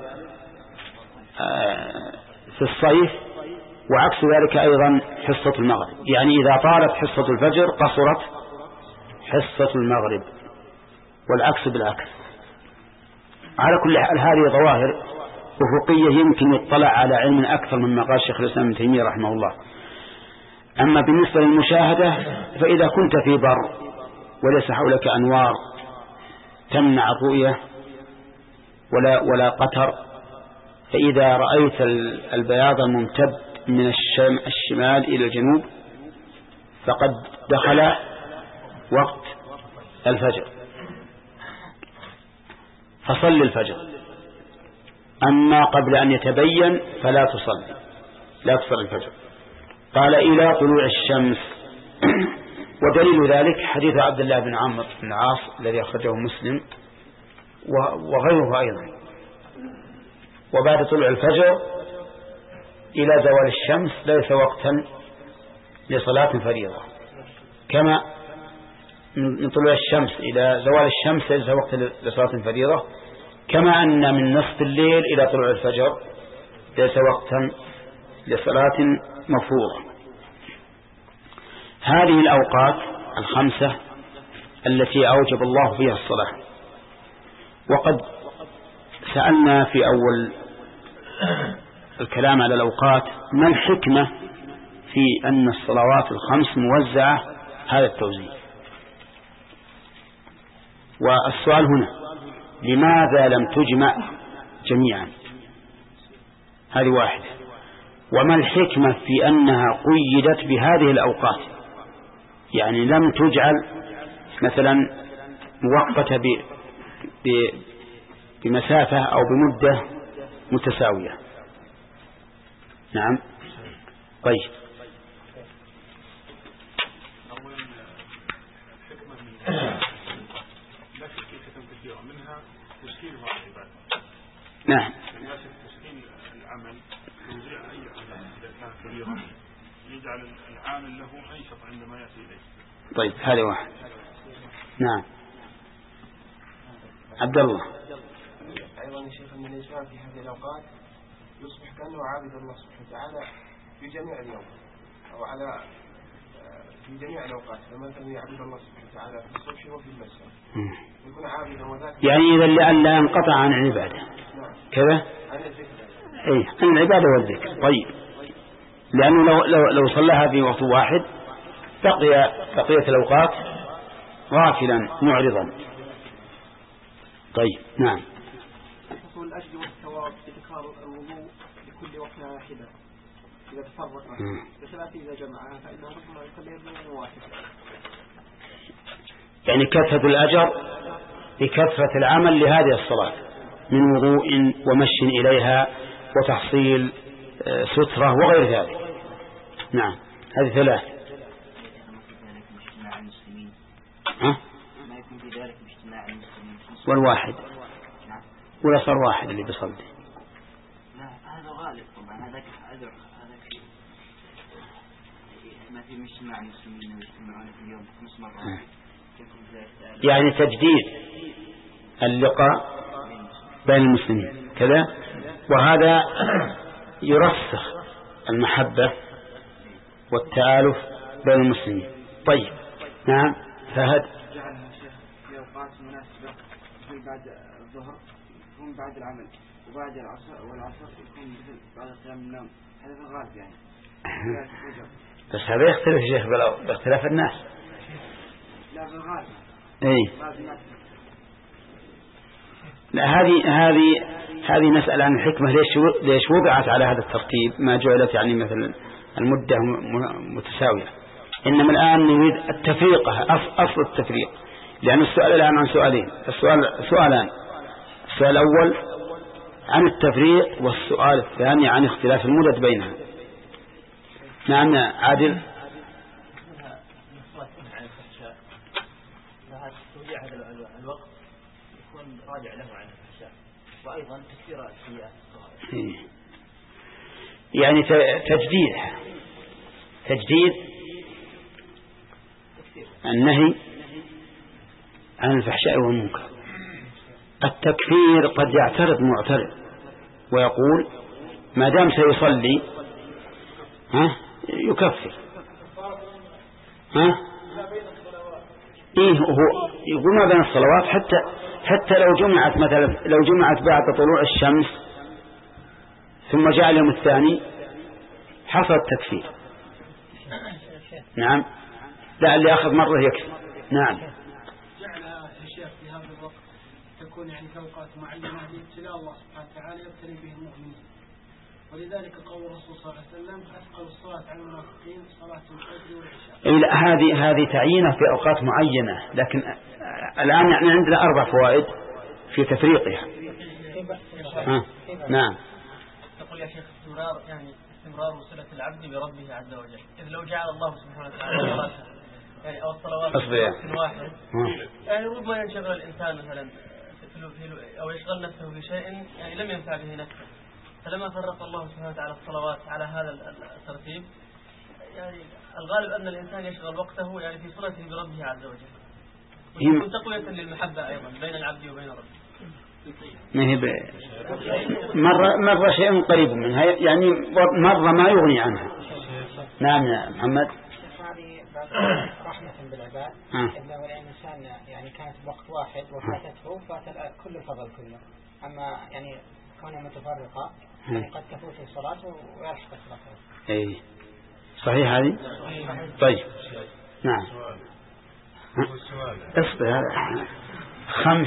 في الصيف، وعكس ذلك أيضا حصة المغرب. يعني إذا طالت حصة الفجر قصرت حصة المغرب، والعكس بالعكس. على كل حال هذه ظواهر أفقية يمكن يطلع على علم أكثر مما قال شيخ الإسلام ابن تيمية رحمه الله. أما بالنسبة للمشاهدة فإذا كنت في بر وليس حولك أنوار تمنع الرؤية ولا ولا قطر، فإذا رأيت البياض الممتد من الشمال إلى الجنوب فقد دخل وقت الفجر فصل الفجر. أما قبل أن يتبين فلا تصلي لا تصلي الفجر. قال إلى طلوع الشمس. ودليل ذلك حديث عبد الله بن عمرو بن العاص الذي أخرجه مسلم وغيره أيضا. وبعد طلوع الفجر إلى زوال الشمس ليس وقتا لصلاة فريضة، كما من طلوع الشمس إلى زوال الشمس ليس وقت لصلاة فريضة، كما أن من نصف الليل إلى طلوع الفجر ليس وقتا لصلاة مفروضة. هذه الأوقات الخمسة التي أوجب الله فيها الصلاة. وقد سألنا في أول الكلام على الأوقات ما الحكمة في أن الصلوات الخمس موزعة هذا التوزيع. والسؤال هنا لماذا لم تجمع جميعا؟ هذه واحدة. وما الحكمة في أنها قيدت بهذه الأوقات، يعني لم تجعل مثلا موقتة بمسافة أو بمدة متساوية. نعم. طيب. نعم. العمل توزيع أي عمل إذا كان كبيرا يجعل العامل له أنشط عندما يأتي إليه. طيب هذا واحد. نعم. عبد الله. أيضا يا شيخ من الإنسان في هذه الأوقات يصبح كأنه عابد الله سبحانه وتعالى في جميع اليوم أو على في جميع الأوقات، فمثلا يعبد الله سبحانه وتعالى في الصبح وفي المساء يكون عابدا وذاك يعني إذا لأن لا ينقطع عن العبادة. نعم. كذا عن الذكر. أي عن العبادة والذكر. طيب لأنه لو, لو, لو صلىها في وقت واحد بقي بقية الأوقات غافلا معرضا. طيب. نعم. حصول الأجر والثواب بتكرار الوضوء لكل وقت واحدة إذا تفرق بخلاف إذا جمعها فإنه ربما يخليه من واحد. يعني كثرة الأجر بكثرة العمل لهذه الصلاة من وضوء ومشي إليها وتحصيل سترة وغير ذلك. نعم. هذه ثلاث. ها؟ ما يكون في ذلك باجتماع المسلمين. والواحد ولا صار واحد اللي بيصلي. لا هذا غالب طبعا. هذاك أجر هذاك ما في اجتماع المسلمين يجتمعون في اليوم خمس مرات. يعني تجديد اللقاء بين المسلمين كذا، وهذا يرسخ المحبة والتآلف بين المسلمين. طيب. نعم. فهد. جعلها شيخ في أوقات مناسبة يكون بعد الظهر يكون بعد العمل وبعد العصر والعصر يكون بعد قيام النوم. هذا في الغالب يعني. بس هذا يختلف يا شيخ باختلاف الناس. لا في الغالب. اي. لا هذه هذه هذه مسألة عن الحكمة ليش ليش وضعت على هذا الترتيب ما جعلت يعني مثلا المدة متساوية. إنما الآن نريد التفريقة أصل التفريق، لأن السؤال الآن عن سؤالين. السؤال سؤالان، السؤال الأول عن التفريق والسؤال الثاني عن اختلاف المدد بينها. نعم عادل. الوقت يكون راجع له عن الفحشاء وأيضا تكثير السيئات. يعني تجديد تجديد النهي عن الفحشاء والمنكر. التكفير قد يعترض معترض ويقول ما دام سيصلي ها يكفر. ها إيه هو يقول ما بين الصلوات حتى حتى لو جمعت مثلا لو جمعت بعد طلوع الشمس ثم جاء اليوم الثاني حصل التكفير. نعم. لا اللي أخذ مرة يكفي. نعم. جعل الشيخ في هذا الوقت تكون يعني في أوقات معينة لابتلاء الله سبحانه وتعالى يبتلي به المؤمنين، ولذلك قول الرسول صلى الله عليه وسلم أثقل الصلاة على المنافقين صلاة الفجر والعشاء. لا هذه هذه تعيينه في أوقات معينة، لكن الآن يعني عندنا أربع فوائد في تفريقها. في نعم. تقول يا شيخ استمرار يعني استمرار صلة العبد بربه عز وجل، إذ لو جعل الله سبحانه وتعالى صلاة يعني أو الصلوات في وقت واحد يعني ربما ينشغل الإنسان مثلا أو يشغل نفسه بشيء يعني لم ينفع به نفسه، فلما فرق الله سبحانه وتعالى الصلوات على هذا الترتيب يعني الغالب أن الإنسان يشغل وقته يعني في صلته بربه عز وجل، ويكون تقوية للمحبة أيضا بين العبد وبين ربه. ما هي مرة مرة شيء قريب منها يعني مرة ما يغني عنها. نعم يا محمد. هذه رحمة بالعباد إلا ولأن الإنسان يعني كانت بوقت واحد وفاتته فات كل الفضل كله، أما يعني كونها متفرقة يعني قد تفوت الصلاة ويرحق الصلاة. إيه صحيح هذه. طيب نعم. اصبر هذا خمس.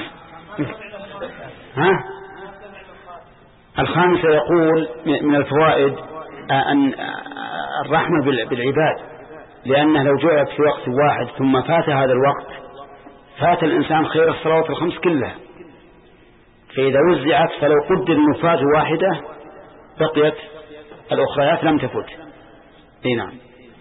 ها الخامسة يقول من الفوائد أن الرحمة بالعباد، لأنه لو جعلت في وقت واحد ثم فات هذا الوقت فات الإنسان خير الصلوات الخمس كلها، فإذا وزعت فلو قدر أنه فات واحدة بقيت الأخريات لم تفوت. اي نعم.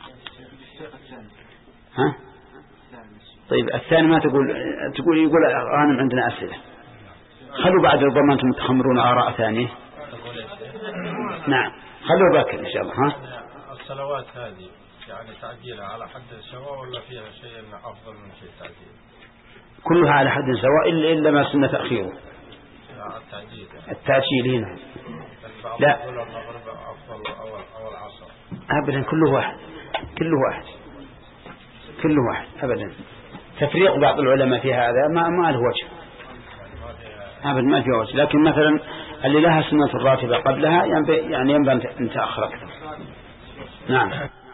ها طيب الثاني ما تقول تقول يقول غانم عندنا أسئلة، خلوا بعد ربما أنتم تخمرون آراء ثانية. نعم خلوا باكر إن شاء الله. ها الصلوات هذه يعني تعجيلها على حد سواء ولا فيها شيء أفضل من شيء تعجيل؟ كلها على حد سواء إلا إلا ما سنة تأخيره. التعجيل التعجيل هنا لا أبدا كله واحد كله واحد كله واحد أبدا. تفريق بعض العلماء في هذا ما ما له وجه أبدا ما في وجه، لكن مثلا اللي لها سنة الراتبة قبلها يعني ينبغي أن تأخر أكثر. نعم.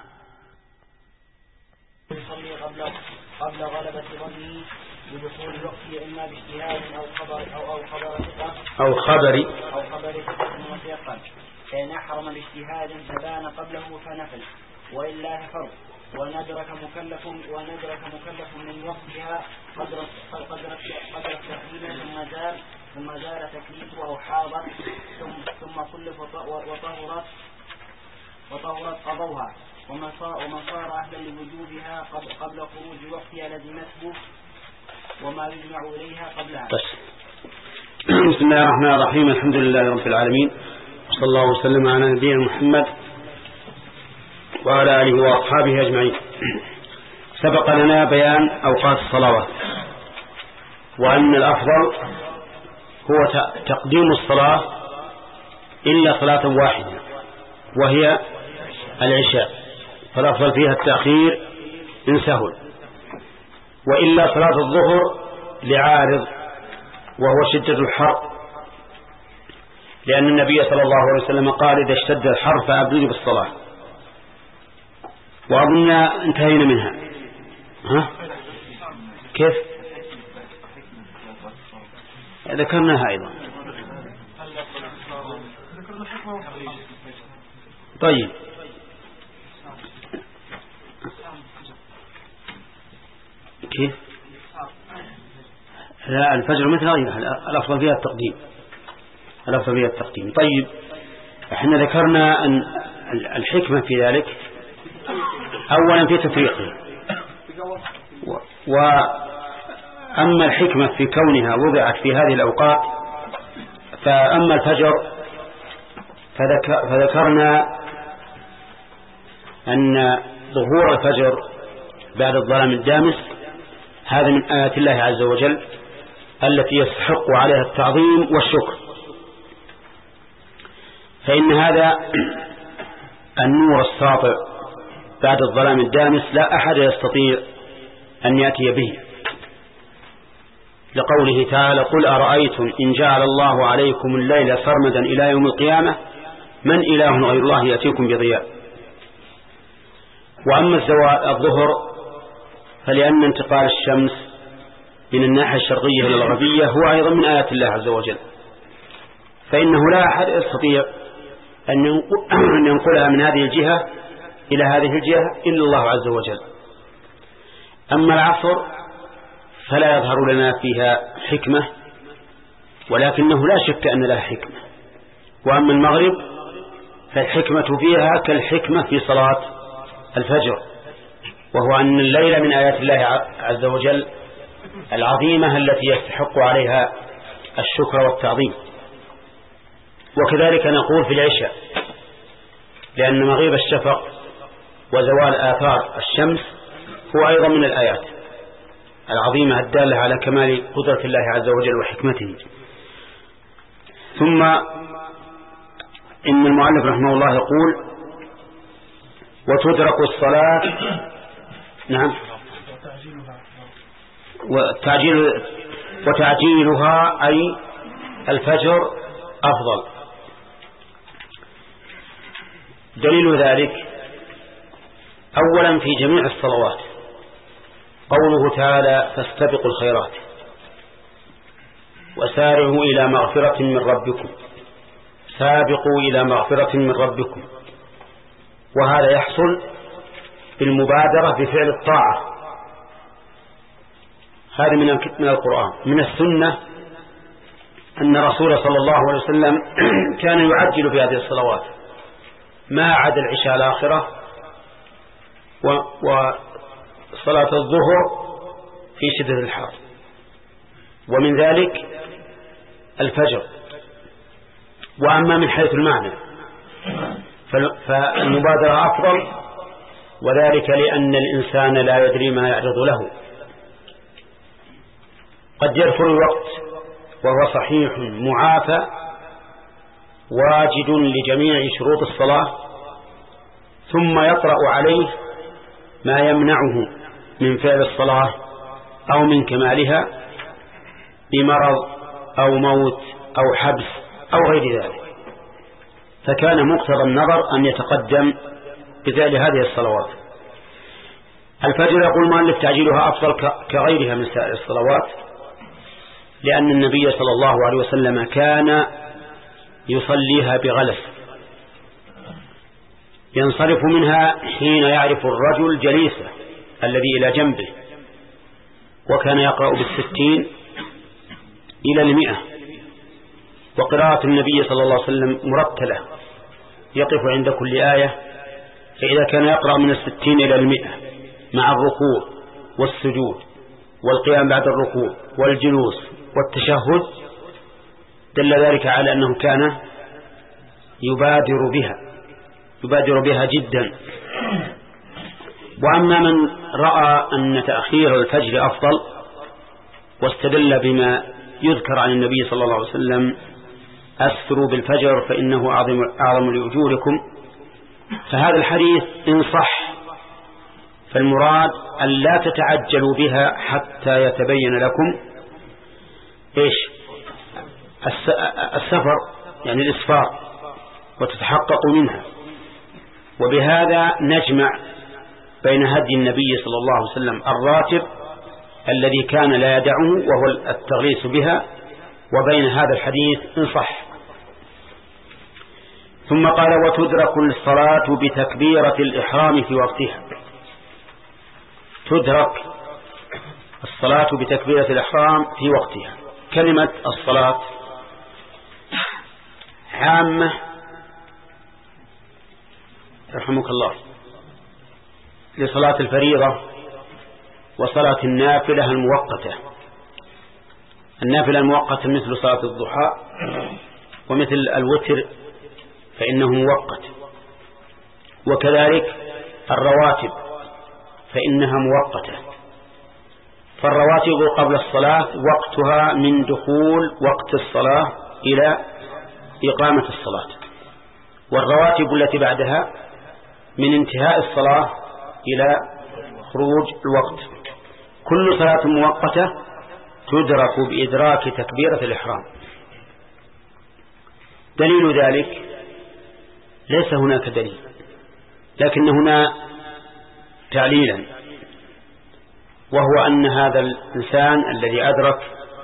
يصلي قبل قبل غلبة ظنه بدخول الوقت إما باجتهاد أو خبر أو أو خبر أو خبر أو خبر وثيقا، فإن أحرم باجتهاد فبان قبله فنفل وإلا فرض، وندرك مكلف وندرك مكلف من وقتها قدر قدر قدر التحليل ثم زال ثم زال تكليفه أو حاضر ثم ثم كلف وطهرت وطهرت قضوها، ومن صار ومن صار أهلا لوجوبها قبل قبل خروج وقتها لزمته وما يجمع إليها قبلها. بسم الله الرحمن الرحيم، الحمد لله رب العالمين، صلى الله وسلم على نبينا محمد وعلى آله وأصحابه أجمعين. سبق لنا بيان أوقات الصلوات، وأن الأفضل هو تقديم الصلاة إلا صلاة واحدة وهي العشاء، فالأفضل فيها التأخير إن سهل، وإلا صلاة الظهر لعارض وهو شدة الحر، لأن النبي صلى الله عليه وسلم قال إذا اشتد الحر فأبردوا بالصلاة. وأظن انتهينا منها. ها كيف ذكرناها أيضا. طيب كيف لا الفجر مثل غيرها الأفضل فيها التقديم الأفضل فيها التقديم. طيب احنا ذكرنا أن الحكمة في ذلك أولا في تفريقه، وأما الحكمة في كونها وضعت في هذه الأوقات، فأما الفجر فذكرنا أن ظهور الفجر بعد الظلام الدامس هذا من آيات الله عز وجل التي يستحق عليها التعظيم والشكر، فإن هذا النور الساطع بعد الظلام الدامس لا أحد يستطيع أن يأتي به، لقوله تعالى قل أرأيتم إن جعل الله عليكم الليل سرمدا إلى يوم القيامة من إله غير الله يأتيكم بضياء. وأما الظهر فلأن انتقال الشمس من الناحية الشرقية إلى الغربية هو أيضا من آيات الله عز وجل، فإنه لا أحد يستطيع أن ينقلها من هذه الجهة إلى هذه الجهة إلا الله عز وجل. أما العصر فلا يظهر لنا فيها حكمة، ولكنه لا شك أن لها حكمة، وأما المغرب فالحكمة فيها كالحكمة في صلاة الفجر، وهو أن الليل من آيات الله عز وجل العظيمة التي يستحق عليها الشكر والتعظيم. وكذلك نقول في العشاء، لأن مغيب الشفق وزوال آثار الشمس هو أيضا من الآيات العظيمة الدالة على كمال قدرة الله عز وجل وحكمته. ثم إن المؤلف رحمه الله يقول وتدرك الصلاة نعم وتعجيل وتعجيلها أي الفجر أفضل. دليل ذلك أولا في جميع الصلوات قوله تعالى فاستبقوا الخيرات وسارعوا إلى مغفرة من ربكم، سابقوا إلى مغفرة من ربكم، وهذا يحصل بالمبادرة بفعل الطاعة. هذا من من القرآن. من السنة أن الرسول صلى الله عليه وسلم كان يعجل في هذه الصلوات ما عدا العشاء الآخرة وصلاة الظهر في شدة الحر، ومن ذلك الفجر. وأما من حيث المعنى فالمبادرة أفضل، وذلك لأن الإنسان لا يدري ما يعرض له. قد يدخل الوقت وهو صحيح معافى واجد لجميع شروط الصلاة، ثم يطرأ عليه ما يمنعه من فعل الصلاة أو من كمالها بمرض أو موت أو حبس أو غير ذلك، فكان مقتضى النظر أن يتقدم بفعل هذه الصلوات. الفجر يقول المؤلف تعجيلها أفضل كغيرها من سائر الصلوات، لأن النبي صلى الله عليه وسلم كان يصليها بغلس ينصرف منها حين يعرف الرجل جليسه الذي إلى جنبه، وكان يقرأ بالستين إلى المئة، وقراءة النبي صلى الله عليه وسلم مرتلة يقف عند كل آية، فإذا كان يقرأ من الستين إلى المئة مع الركوع والسجود والقيام بعد الركوع والجلوس والتشهد دل ذلك على أنه كان يبادر بها يبادر بها جدا. وأما من رأى أن تأخير الفجر أفضل واستدل بما يذكر عن النبي صلى الله عليه وسلم أسروا بالفجر فإنه أعظم, أعظم لأجوركم، فهذا الحديث إن صح فالمراد أن لا تتعجلوا بها حتى يتبين لكم إيش السفر يعني الإسفار وتتحققوا منها. وبهذا نجمع بين هدي النبي صلى الله عليه وسلم الراتب الذي كان لا يدعه وهو التغليس بها، وبين هذا الحديث إن صح. ثم قال وتدرك الصلاة بتكبيرة الإحرام في وقتها. تدرك الصلاة بتكبيرة الإحرام في وقتها. كلمة الصلاة عامة رحمك الله لصلاة الفريضة وصلاة النافلة المؤقتة. النافلة المؤقتة مثل صلاة الضحى ومثل الوتر فإنه مؤقت، وكذلك الرواتب فإنها مؤقتة. فالرواتب قبل الصلاة وقتها من دخول وقت الصلاة إلى إقامة الصلاة، والرواتب التي بعدها من انتهاء الصلاة إلى خروج الوقت. كل صلاة مؤقتة تدرك بإدراك تكبيرة الإحرام. دليل ذلك ليس هناك دليل، لكن هنا تعليلا، وهو أن هذا الإنسان الذي أدرك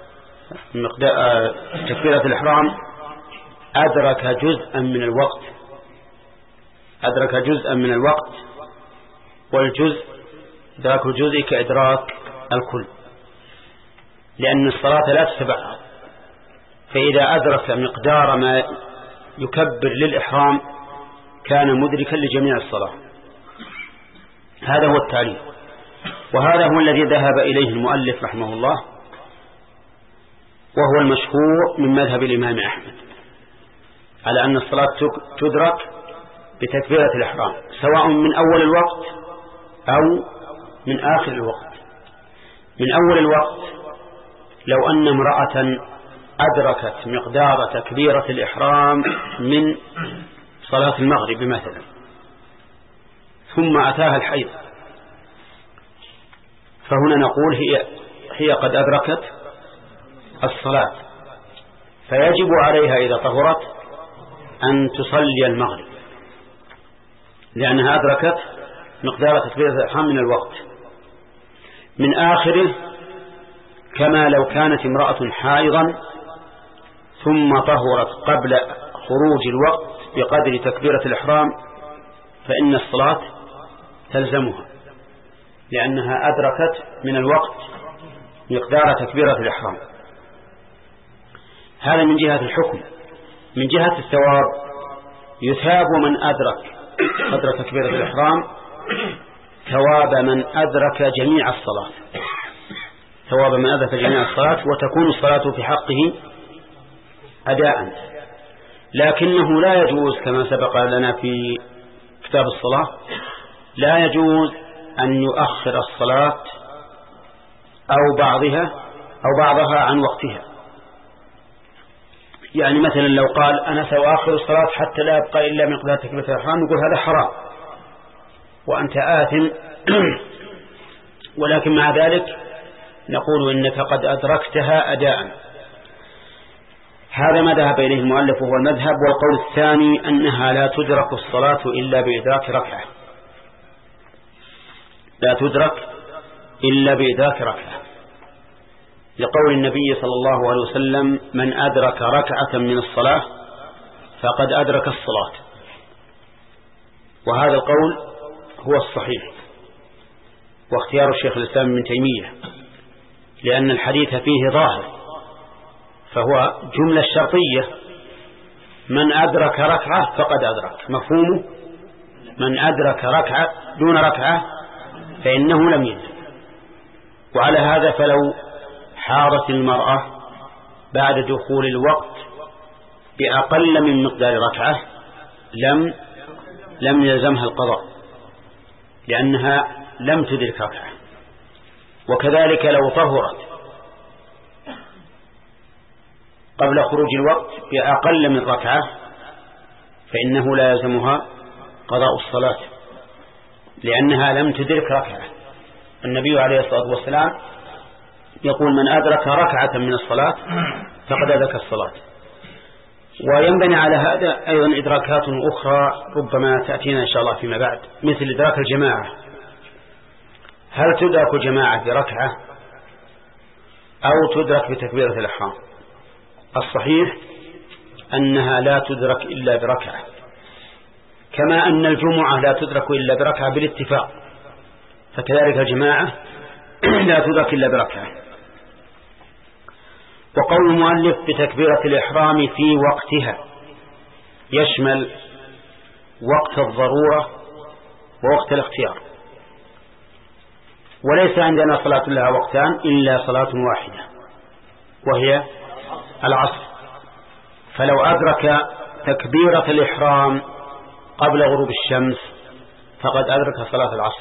تكبيرة الإحرام أدرك جزءا من الوقت أدرك جزءا من الوقت والجزء إدراك الجزء كإدراك الكل، لأن الصلاة لا تتبعها. فإذا أدرك مقدار ما يكبر للإحرام كان مدركا لجميع الصلاة. هذا هو التعليل، وهذا هو الذي ذهب إليه المؤلف رحمه الله، وهو المشهور من مذهب الإمام أحمد، على أن الصلاة تدرك بتكبيرة الإحرام سواء من أول الوقت أو من آخر الوقت. من أول الوقت لو أن امرأة أدركت مقدار تكبيرة الإحرام من صلاة المغرب مثلا، ثم أتاها الحيض، فهنا نقول هي هي قد أدركت الصلاة، فيجب عليها إذا طهرت أن تصلي المغرب، لأنها أدركت مقدار تكبيرة الإحرام من الوقت من آخره، كما لو كانت امرأة حائضا ثم طهرت قبل خروج الوقت بقدر تكبيرة الإحرام، فإن الصلاة تلزمها، لأنها أدركت من الوقت مقدار تكبيرة الإحرام. هذا من جهة الحكم. من جهة الثواب يثاب من أدرك قدر تكبيرة الإحرام ثواب من أدرك جميع الصلاة، ثواب من أدرك جميع الصلاة، وتكون الصلاة في حقه أداء. لكنه لا يجوز كما سبق لنا في كتاب الصلاة، لا يجوز أن يؤخر الصلاة أو بعضها أو بعضها عن وقتها. يعني مثلا لو قال أنا سأؤخر الصلاة حتى لا يبقى إلا مقدار تكبيرة الإحرام، نقول هذا حرام وأنت آثم، ولكن مع ذلك نقول إنك قد أدركتها أداء. هذا ما ذهب إليه المؤلف وهو المذهب. والقول الثاني أنها لا تدرك الصلاة إلا بإدراك ركعة، لا تدرك إلا بإدراك ركعة، لقول النبي صلى الله عليه وسلم من أدرك ركعة من الصلاة فقد أدرك الصلاة. وهذا القول هو الصحيح واختيار الشيخ الإسلام ابن تيمية، لأن الحديث فيه ظاهر، فهو جملة شرطية، من أدرك ركعة فقد أدرك، مفهومه من أدرك ركعة دون ركعة فإنه لم يدرك. وعلى هذا فلو حارت المرأة بعد دخول الوقت بأقل من مقدار ركعة لم لم يلزمها القضاء، لأنها لم تدرك ركعة. وكذلك لو طهرت قبل خروج الوقت بأقل من ركعة فإنه لا يلزمها قضاء الصلاة، لأنها لم تدرك ركعة. النبي عليه الصلاة والسلام يقول من أدرك ركعة من الصلاة فقد أدرك الصلاة. وينبني على هذا أيضا إدراكات أخرى ربما تأتينا إن شاء الله فيما بعد، مثل إدراك الجماعة. هل تدرك جماعة بركعة أو تدرك بتكبيرة الإحرام؟ الصحيح أنها لا تدرك إلا بركعة، كما أن الجمعة لا تدرك إلا بركعة بالاتفاق، فكذلك الجماعة لا تدرك إلا بركعة. وقول المؤلف بتكبيرة الإحرام في وقتها يشمل وقت الضرورة ووقت الاختيار، وليس عندنا صلاة لها وقتان إلا صلاة واحدة وهي العصر. فلو أدرك تكبيرة الإحرام قبل غروب الشمس فقد أدرك صلاة العصر.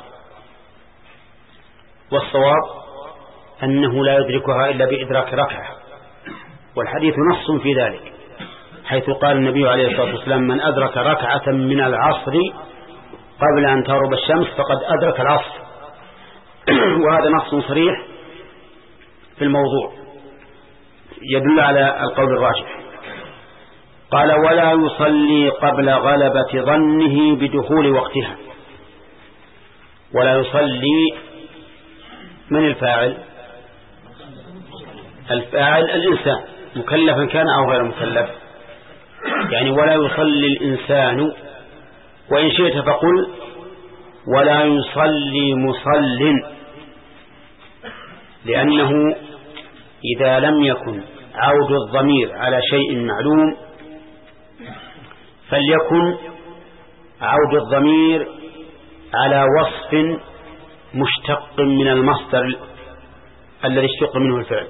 والصواب أنه لا يدركها إلا بإدراك ركعة، والحديث نص في ذلك، حيث قال النبي عليه الصلاة والسلام من أدرك ركعة من العصر قبل أن تغرب الشمس فقد أدرك العصر. وهذا نص صريح في الموضوع يدل على القول الراجح. قال ولا يصلي قبل غلبة ظنه بدخول وقتها. ولا يصلي من الفاعل؟ الفاعل الإنسان، مكلفا كان أو غير مكلف، يعني ولا يصلي الإنسان. وإن شئت فقل ولا يصلي مصل، لأنه إذا لم يكن عود الضمير على شيء معلوم فليكن عود الضمير على وصف مشتق من المصدر الذي اشتق منه الفعل.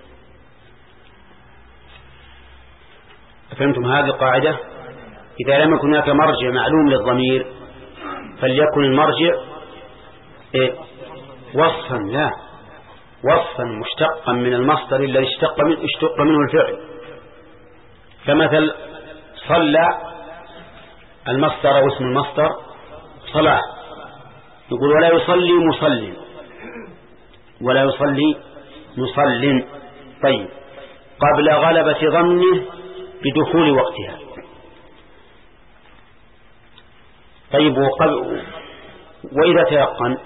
فهمتم هذه القاعدة؟ إذا لم يكن هناك مرجع معلوم للضمير فليكن المرجع إيه؟ وصفا لا وصفا مشتقا من المصدر الذي اشتق منه, اشتق منه الفعل. كمثل صلى، المصدر أو اسم المصدر صلاة، يقول ولا يصلي مصل، ولا يصلي مصل. طيب قبل غلبة ظنه بدخول وقتها. طيب وقبل وإذا تيقن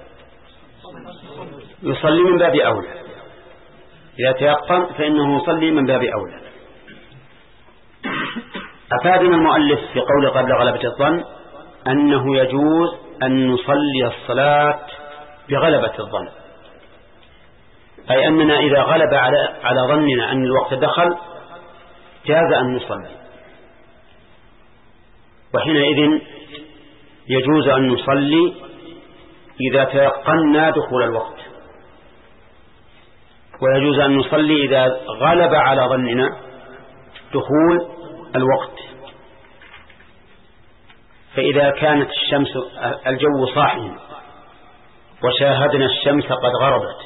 يصلي من باب أولى، إذا تيقن فإنه يصلي من باب أولى. أفادنا المؤلف في قول قبل غلبة الظن أنه يجوز أن نصلي الصلاة بغلبة الظن، أي أننا إذا غلب على على ظننا أن الوقت دخل جاز أن نصلي، وحينئذ يجوز أن نصلي إذا تيقنا دخول الوقت، ويجوز أن نصلي إذا غلب على ظننا دخول الوقت. فإذا كانت الشمس الجو صاحي وشاهدنا الشمس قد غربت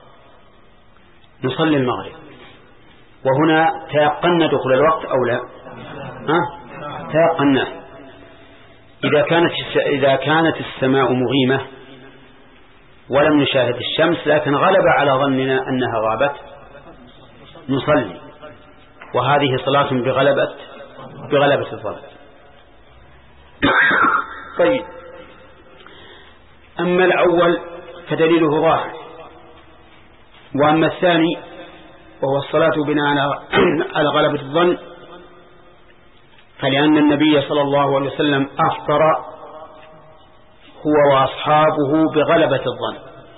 نصلي المغرب، وهنا تيقنا دخول الوقت أو لا؟ ها؟ تيقنا. إذا كانت إذا كانت السماء مغيمة ولم نشاهد الشمس لكن غلب على ظننا أنها غابت نصلي، وهذه صلاة بغلبة بغلبة الظن. طيب أما الأول فدليله ظاهر، وأما الثاني وهو الصلاة بناء على غلبة الظن فلأن النبي صلى الله عليه وسلم أفطر هو وأصحابه بغلبة الظن،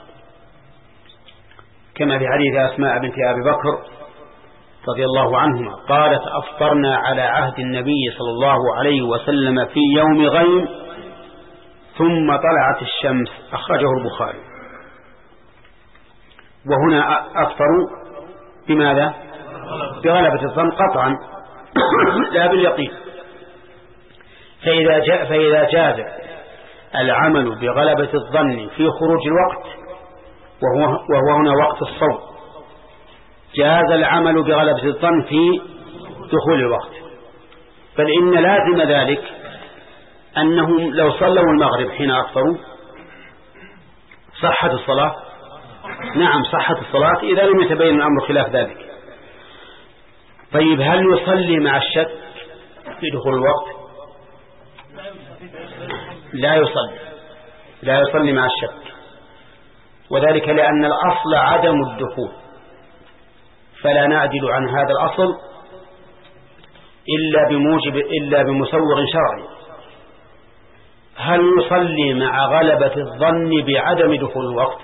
كما في حديث أسماء بنت أبي بكر رضي الله عنهما قالت أفطرنا على عهد النبي صلى الله عليه وسلم في يوم غيم ثم طلعت الشمس، أخرجه البخاري. وهنا أفطروا بماذا؟ بغلبة الظن قطعا لا باليقين. فإذا جاء فإذا جاز العمل بغلبة الظن في خروج الوقت وهو, وهو هنا وقت الصوم، جاز العمل بغلبة الظن في دخول الوقت. بل إن لازم ذلك أنهم لو صلوا المغرب حين أفطروا صحت الصلاة. نعم صحت الصلاة إذا لم يتبين الأمر خلاف ذلك. طيب هل يصلي مع الشك في دخول الوقت؟ لا يصلي لا يصلي مع الشك، وذلك لأن الأصل عدم الدخول، فلا نعدل عن هذا الأصل إلا بموجب إلا بمسوغ شرعي. هل نصلي مع غلبة الظن بعدم دخول الوقت؟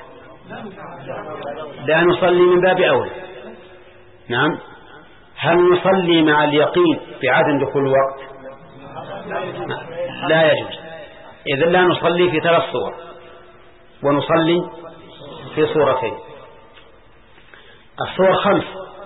لا نصلي من باب أولى. نعم. هل نصلي مع اليقين بعدم دخول الوقت؟ لا يجوز. إذن لا نصلي في ثلاث صور، ونصلي في صورتين. الصور خمس: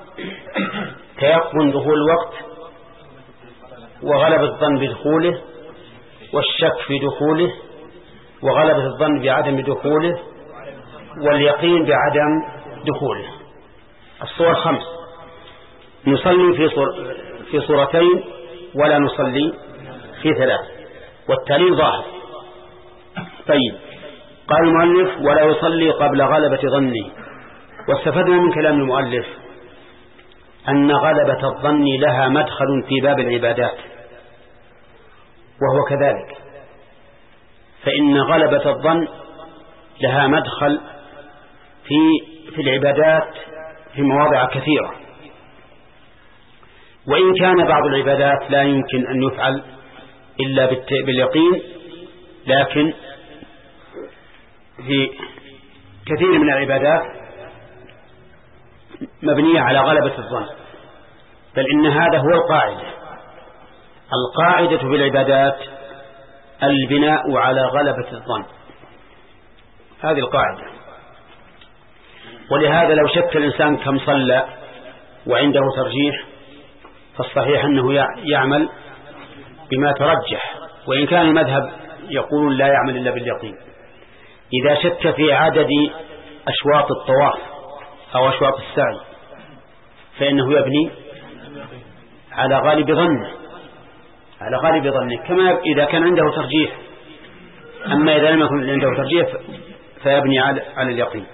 تيقن دخول الوقت، وغلبة الظن بدخوله، والشك في دخوله، وغلبة الظن بعدم دخوله، واليقين بعدم دخوله. الصور خمس، نصلي في صور في صورتين ولا نصلي في ثلاث، والتالي ظاهر. طيب قال المؤلف ولا يصلي قبل غلبة ظنه. واستفدنا من كلام المؤلف أن غلبة الظن لها مدخل في باب العبادات، وهو كذلك، فإن غلبة الظن لها مدخل في في العبادات في مواضع كثيرة، وإن كان بعض العبادات لا يمكن أن يفعل إلا باليقين، لكن في كثير من العبادات مبنية على غلبة الظن. بل إن هذا هو القاعدة، القاعدة في العبادات البناء على غلبة الظن، هذه القاعدة. ولهذا لو شك الإنسان كم صلى وعنده ترجيح فالصحيح أنه يعمل بما ترجح، وإن كان المذهب يقول لا يعمل إلا باليقين. إذا شك في عدد أشواط الطواف أو أشواط السعي فإنه يبني على غالب ظنه على غالب ظنه كما إذا كان عنده ترجيح. أما إذا لم يكن عنده ترجيح فيبني على اليقين.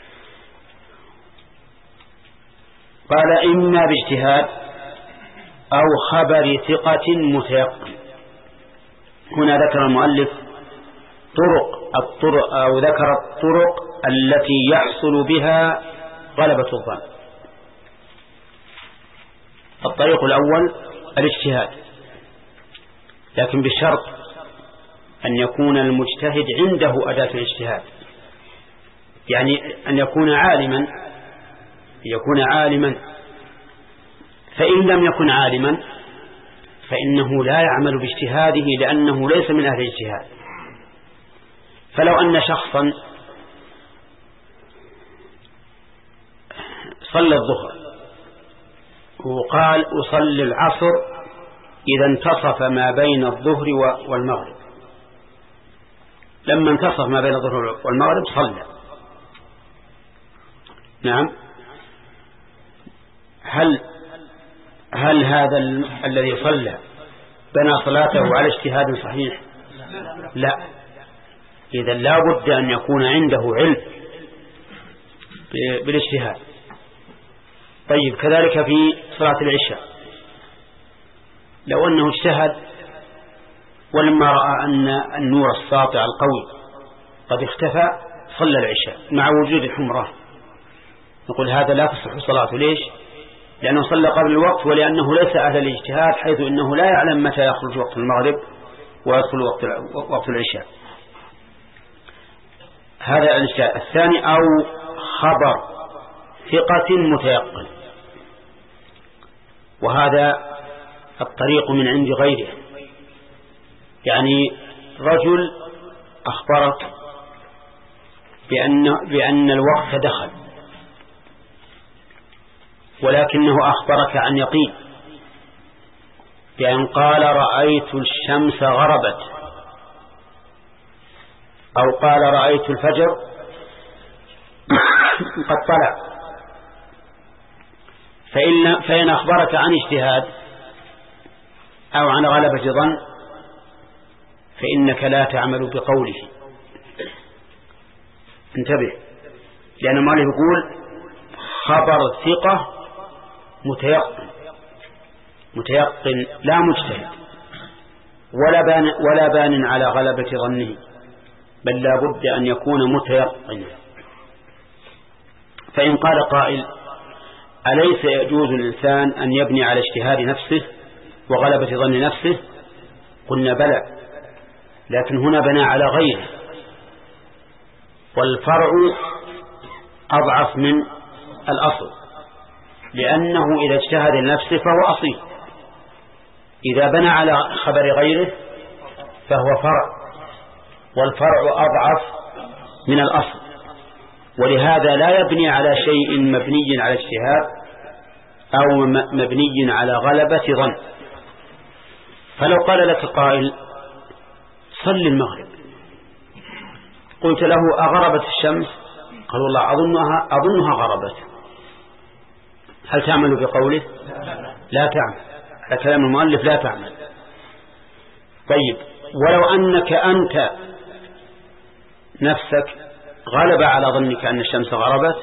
قال إما باجتهاد أو خبر ثقة متيقن. هنا ذكر المؤلف طرق الطرق أو ذكر الطرق التي يحصل بها غلبة الظن. الطريق الأول الاجتهاد، لكن بالشرط أن يكون المجتهد عنده أداة الاجتهاد، يعني أن يكون عالما يكون عالما فإن لم يكن عالما فإنه لا يعمل باجتهاده لأنه ليس من أهل الاجتهاد. فلو أن شخصا صلى الظهر وقال أصلي العصر إذا انتصف ما بين الظهر والمغرب، لما انتصف ما بين الظهر والمغرب صلى. نعم، هل هل هذا الذي صلى بنى صلاته على اجتهاد صحيح؟ لا. إذا لا بد أن يكون عنده علم بالاجتهاد. طيب كذلك في صلاة العشاء، لو أنه اجتهد ولما رأى أن النور الساطع القوي قد اختفى صلى العشاء مع وجود الحمرة، نقول هذا لا تصح صلاته. ليش؟ لأنه صلى قبل الوقت، ولأنه ليس أهل الاجتهاد، حيث إنه لا يعلم متى يخرج وقت المغرب ويدخل وقت وقت العشاء. هذا الاجتهاد. الثاني أو خبر ثقة متيقن، وهذا الطريق من عند غيره. يعني رجل أخبرك بأن, بأن الوقت دخل، ولكنه أخبرك عن يقين بأن قال رأيت الشمس غربت، أو قال رأيت الفجر قد طلع. فإن, فإن أخبرك عن اجتهاد أو عن غلبة ظن فإنك لا تعمل بقوله. انتبه، لأن مالك يقول خبر ثقة متيقن، متيقن لا مجتهد ولا بان, ولا بان على غلبة ظنه، بل لا بد أن يكون متيقنا. فإن قال قائل أليس يجوز الإنسان أن يبني على اجتهاد نفسه وغلبة ظن نفسه؟ قلنا بلى، لكن هنا بنى على غيره، والفرع أضعف من الأصل، لأنه إذا اجتهد لنفسه فهو أصيل، إذا بنى على خبر غيره فهو فرع، والفرع أضعف من الأصل. ولهذا لا يبني على شيء مبني على اجتهاد أو مبني على غلبة ظن. فلو قال لك قائل صل المغرب، قلت له أغربت الشمس؟ قال والله أظنها, أظنها غربت، هل تعمل بقوله؟ لا تعمل، على كلام المؤلف لا تعمل. طيب ولو أنك أنت نفسك غلب على ظنك أن الشمس غربت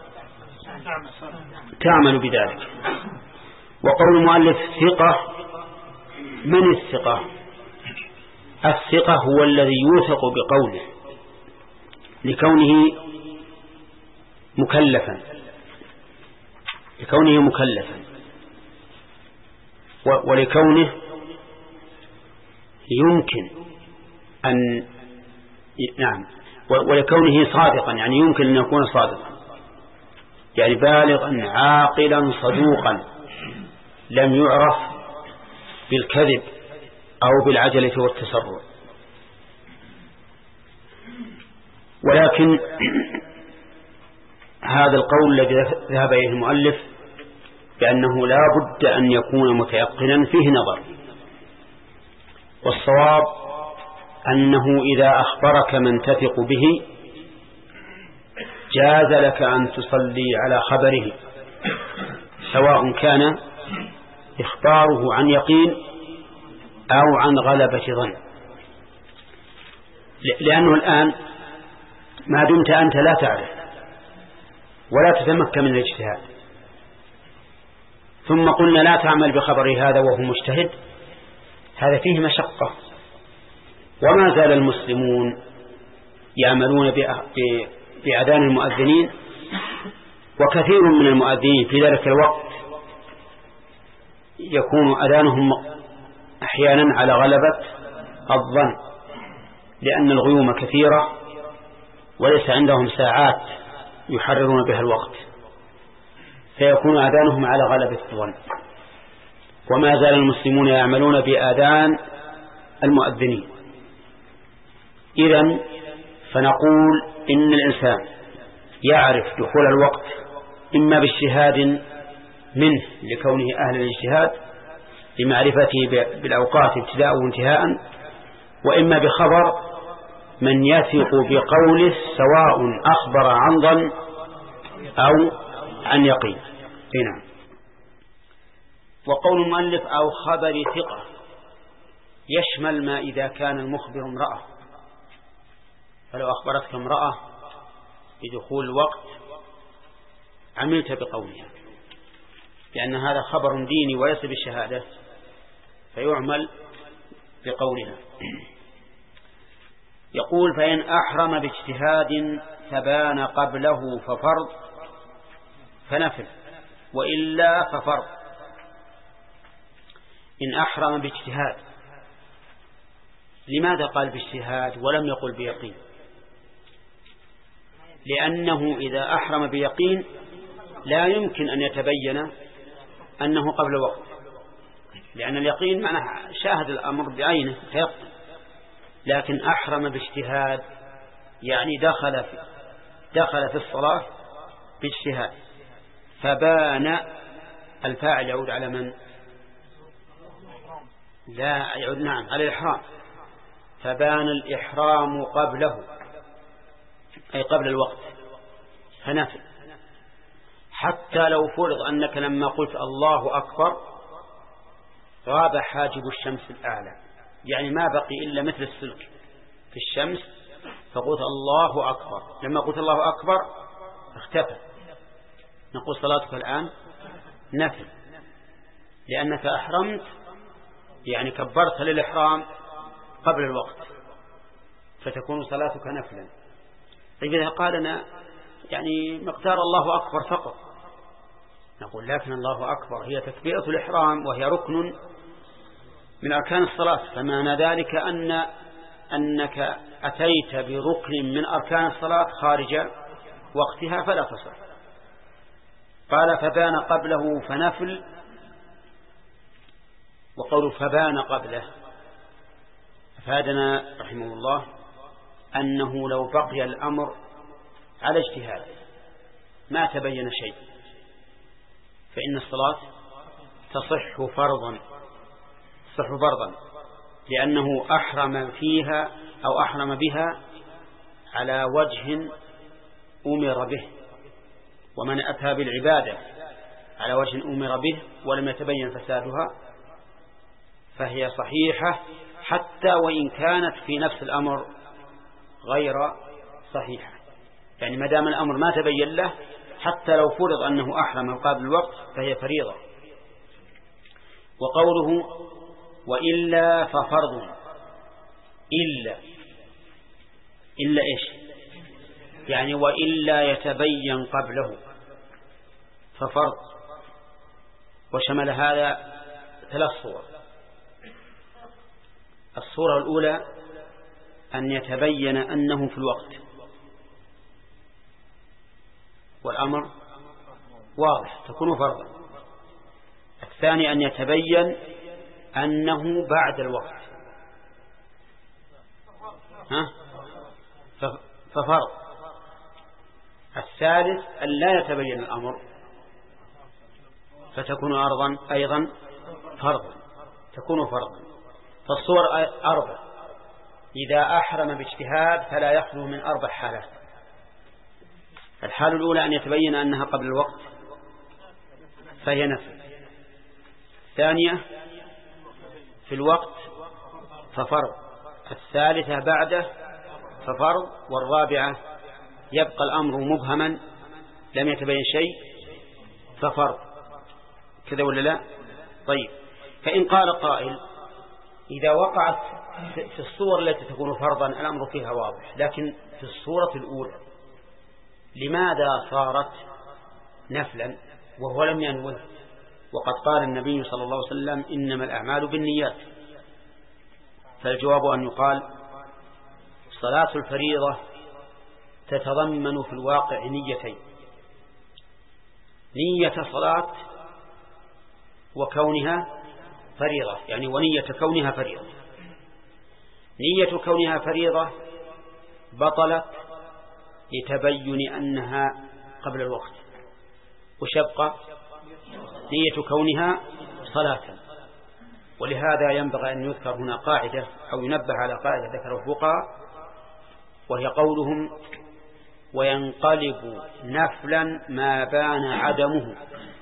تعمل بذلك. وقول المؤلف ثقة، من الثقة؟ الثقة هو الذي يوثق بقوله لكونه مكلفا لكونه مكلفا ولكونه يمكن أن نعم ولكونه صادقا، يعني يمكن أن يكون صادقا، يعني بالغا عاقلا صدوقا لم يعرف بالكذب أو بالعجلة والتسرع. ولكن هذا القول الذي ذهب إليه المؤلف بأنه لا بد أن يكون متيقنا فيه نظر، والصواب أنه إذا أخبرك من تثق به جاز لك أن تصلي على خبره، سواء كان إخباره عن يقين أو عن غلبة ظن، لأنه الآن ما دمت أنت لا تعرف ولا تتمكن من الاجتهاد، ثم قلنا لا تعمل بخبر هذا وهو مجتهد، هذا فيه مشقة. وما زال المسلمون يعملون بأذان المؤذنين، وكثير من المؤذنين في ذلك الوقت يكون أذانهم أحيانا على غلبة الظن، لأن الغيوم كثيرة وليس عندهم ساعات يحررون بها الوقت، فيكون أذانهم على غلبة الظن. وما زال المسلمون يعملون بآذان المؤذنين. إذن فنقول إن الإنسان يعرف دخول الوقت إما باجتهاد منه لكونه أهل الاجتهاد لمعرفته بالأوقات ابتداء وانتهاء، وإما بخبر من يثق بقوله سواء أخبر عن ظن أو عن يقين. هنا وقول المؤلف أو خبر ثقة يشمل ما إذا كان المخبر امرأة، فلو أخبرتك امرأة بدخول الوقت عملت بقولها، لأن هذا خبر ديني وليس بالشهادة، فيعمل بقولها. يقول فإن أحرم باجتهاد فبان قبله ففرض فنفل، وإلا ففرض. إن أحرم باجتهاد، لماذا قال باجتهاد ولم يقل بيقين؟ لأنه إذا أحرم بيقين لا يمكن أن يتبين أنه قبل وقت، لأن اليقين معناه شاهد الأمر بعينه فيقتل. لكن أحرم باجتهاد يعني دخل في دخل في الصلاة باجتهاد، فبان الفاعل يعود على من؟ لا يعود نعم على الإحرام، فبان الإحرام قبله أي قبل الوقت فنفل. حتى لو فرض أنك لما قلت الله أكبر غاب حاجب الشمس الأعلى، يعني ما بقي إلا مثل السلك في الشمس، فقلت الله أكبر، لما قلت الله أكبر اختفى، نقول صلاتك الآن نفل، لأنك أحرمت يعني كبرت للإحرام قبل الوقت، فتكون صلاتك نفلا. إذا قالنا يعني مقدار الله أكبر فقط، نقول لكن الله أكبر هي تكبيرة الإحرام وهي ركن من أركان الصلاة، فمعنى ذلك أن أنك أتيت بركن من أركان الصلاة خارج وقتها فلا تصح. قال فبان قبله فنفل، وقول فبان قبله أفادنا رحمه الله أنه لو بقي الأمر على اجتهاد ما تبين شيء فإن الصلاة تصح فرضا تصح فرضا لأنه أحرم فيها أو أحرم بها على وجه أمر به، ومن أتى بالعبادة على وجه أمر به ولم يتبين فسادها فهي صحيحة، حتى وإن كانت في نفس الأمر غير صحيحة. يعني ما دام الأمر ما تبين له حتى لو فرض أنه أحرم قبل الوقت فهي فريضة. وقوله وإلا ففرض، إلا إلا إيش؟ يعني وإلا يتبين قبله ففرض، وشمل هذا ثلاث صور. الصورة الأولى أن يتبين أنه في الوقت والأمر واضح تكون فرضا. الثاني أن يتبين أنه بعد الوقت ففرض. الثالث أن لا يتبين الأمر فتكون أرضا أيضا فرضا، تكون فرضا. فالصور أربع، إذا أحرم باجتهاد فلا يخلو من أربع حالات. الحالة الأولى أن يتبين أنها قبل الوقت فهي نفل. الثانية في الوقت ففرض. الثالثة بعده ففرض. والرابعة يبقى الأمر مبهما لم يتبين شيء ففرض. كذا ولا لا؟ طيب، فإن قال قائل إذا وقعت في الصور التي تكون فرضا الأمر فيها واضح، لكن في الصورة الأولى لماذا صارت نفلا وهو لم ينوه؟ وقد قال النبي صلى الله عليه وسلم إنما الأعمال بالنيات. فالجواب أن يقال صلاة الفريضة تتضمن في الواقع نيتين: نية صلاة وكونها فريضة، يعني ونية كونها فريضة. نية كونها فريضة بطلت لتبين أنها قبل الوقت، وشبق نية كونها صلاة. ولهذا ينبغي أن يذكر هنا قاعدة أو ينبه على قاعدة ذكر الفقهاء، وهي قولهم وينقلب نفلا ما بان عدمه.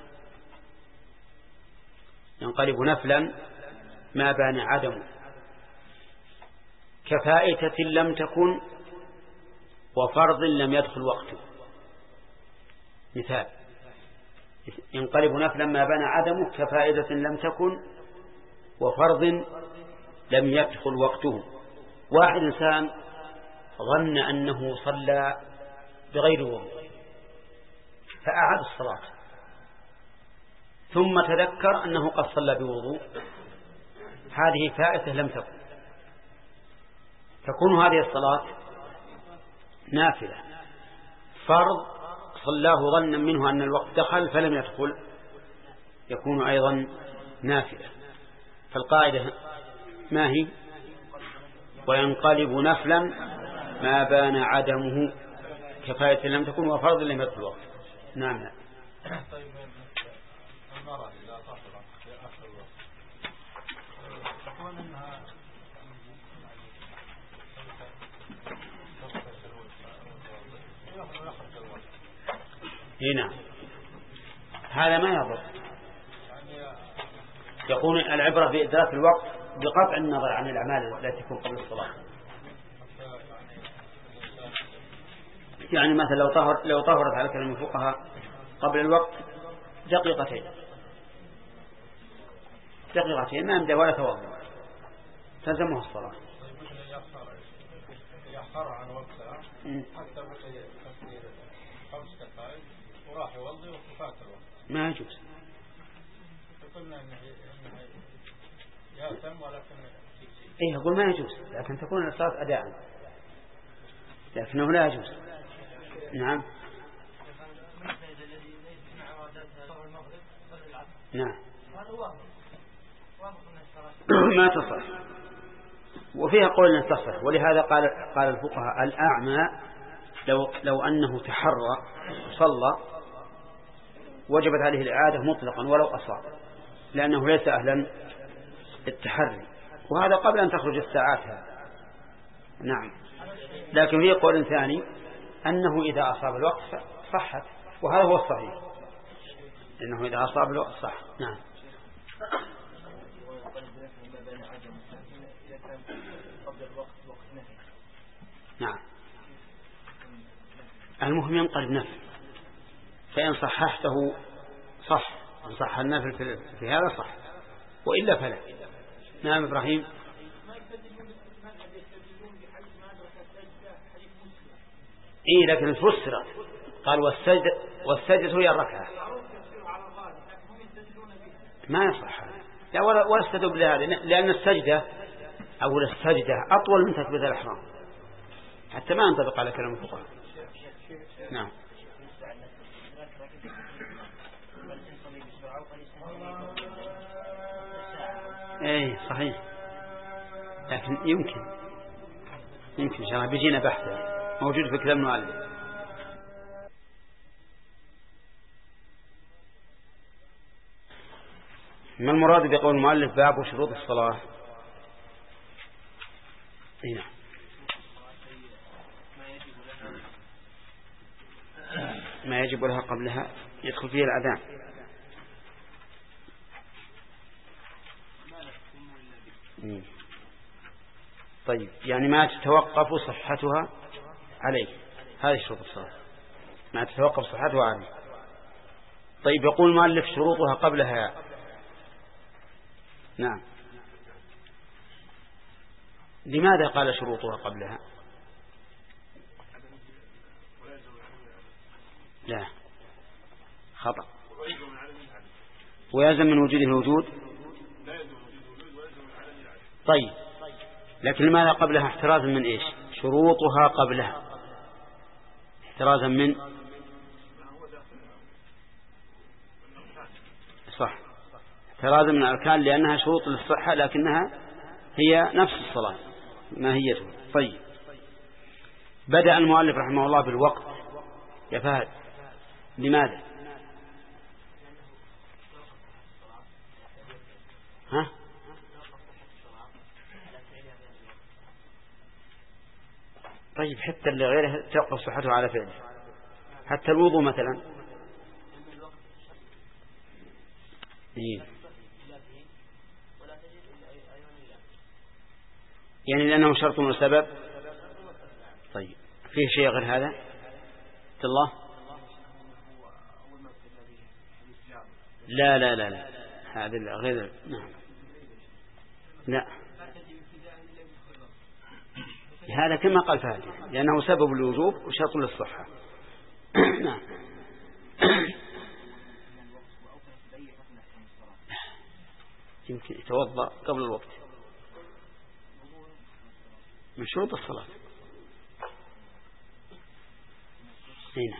ينقلب نفلا ما بان عدمه كفائتة لم تكن وفرض لم يدخل وقته. مثال: ينقلب نفلا ما بان عدمه كفائدة لم تكن وفرض لم يدخل وقته. واحد إنسان ظن أنه صلى بغير وضوء فأعاد الصلاة، ثم تذكر أنه قد صلى بوضوء، هذه فائدة لم تكن، تكون هذه الصلاة نافلة. فرض صلاه ظنا منه أن الوقت دخل فلم يدخل يكون أيضا نافلة. فالقاعدة ما هي؟ وينقلب نفلا ما بان عدمه كفاية لم تكن وفرض لم يدخل الوقت. نعم. لا. طيب المرأة إذا طهرت في آخر الوقت تكون أنها هنا هذا ما يضر. يكون العبرة بإدراك الوقت بقطع النظر عن الأعمال التي تكون قبل الصلاة. يعني مثلا لو طهر لو طهرت على كلام الفقهاء قبل الوقت دقيقتين دقيقتين ما يمدى ولا توضأ تلزمها الصلاة. يأخر عن وقتها حتى بقي خمس دقائق وراح يوضي وفات الوقت ما يجوز. قلنا انه يأثم ولكن ايه اقول ما يجوز، لكن تكون الصلاة أداء، لكنه لا يجوز. نعم نعم ما تصح، وفيها قول أنها تصح. ولهذا قال قال الفقهاء الأعمى لو لو أنه تحرى صلى وجبت عليه الإعادة مطلقا ولو أصاب، لأنه ليس أهلا للتحري، وهذا قبل أن تخرج الساعات هذا. نعم. لكن فيه قول ثاني أنه إذا أصاب الوقت صحت، وهذا هو الصحيح، إنه إذا أصاب الوقت صح. نعم. نعم. المهم ينقلب نفل، فإن صححته صح، إن صح النفل في هذا صح، وإلا فلا. نعم إبراهيم. إيه لكن فسرت قال والسجد والسجد هي الركعة، ما يصح هذا. لا ولا ولا استدب لهذا، لأن السجدة أو السجدة أطول من تكبيرة الإحرام، حتى ما ينطبق على كلام الفقهاء. نعم. ايه صحيح، لكن يمكن يمكن إن شاء الله بيجينا بحث موجود في كتاب المؤلف. ما المراد بقول المؤلف باب شروط الصلاة؟ هنا ما يجب لها قبلها يدخل فيه الأذان. طيب يعني ما تتوقف صحتها عليه، هذه شروط الصلاة ما تتوقف صحتها عليه. طيب يقول المؤلف شروطها قبلها. نعم، لماذا قال شروطها قبلها؟ لا، خطأ. ويلزم من وجوده الوجود. طيب لكن لماذا قبلها؟ احترازا من ايش؟ شروطها قبلها احترازا من صح احترازا من الأركان، لأنها شروط للصحة لكنها هي نفس الصلاة ماهيتها. طيب بدأ المؤلف رحمه الله بالوقت يا فهد، لماذا؟ ها؟ طيب حتى اللي غيره توقف صحته على فعله، حتى الوضوء مثلا. إيه؟ يعني لأنه شرط وسبب. طيب فيه شيء غير هذا؟ الله لا لا لا لا هذا غير. نعم لا، هذا كما قال فهد لأنه سبب الوجوب وشرط للصحة. نعم يمكن يتوضأ قبل الوقت من شروط الصلاة. هنا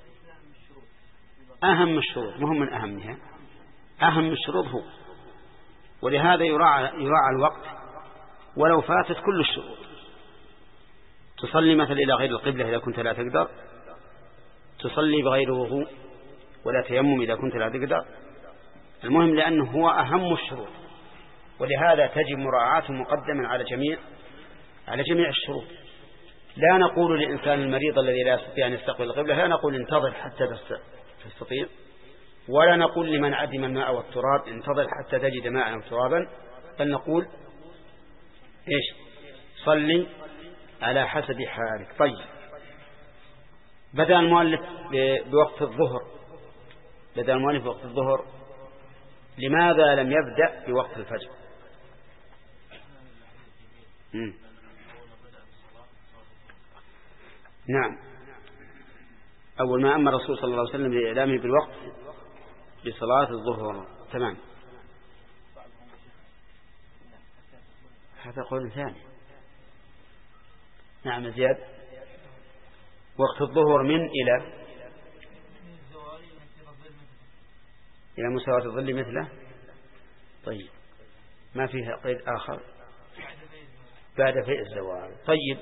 أهم الشروط، مهم من أهمها، أهم الشروط هو، ولهذا يراعى, يراعى الوقت ولو فاتت كل الشروط. تصلي مثل إلى غير القبلة إذا كنت لا تقدر، تصلي بغير وضوء ولا تيمم إذا كنت لا تقدر. المهم لأنه هو أهم الشروط، ولهذا تجب مراعاته مقدما على جميع على جميع الشروط. لا نقول للإنسان المريض الذي لا يستطيع أن يستقبل القبلة لا نقول انتظر حتى تستطيع، ولا نقول لمن عدم الماء والتراب انتظر حتى تجد ماء أو ترابا، بل نقول إيش؟ صلي على حسب حالك. طيب بدأ المؤلف بوقت الظهر بدأ المؤلف بوقت الظهر لماذا لم يبدأ بوقت الفجر؟ مم. نعم، أول ما أمر الرسول صلى الله عليه وسلم بإعلامه بالوقت بصلاة الظهر. تمام، هذا قول ثاني. نعم زياد، وقت الظهر من إلى إلى مساواة الظل مثله. طيب ما فيها قيد آخر بعد فيء الزوال. طيب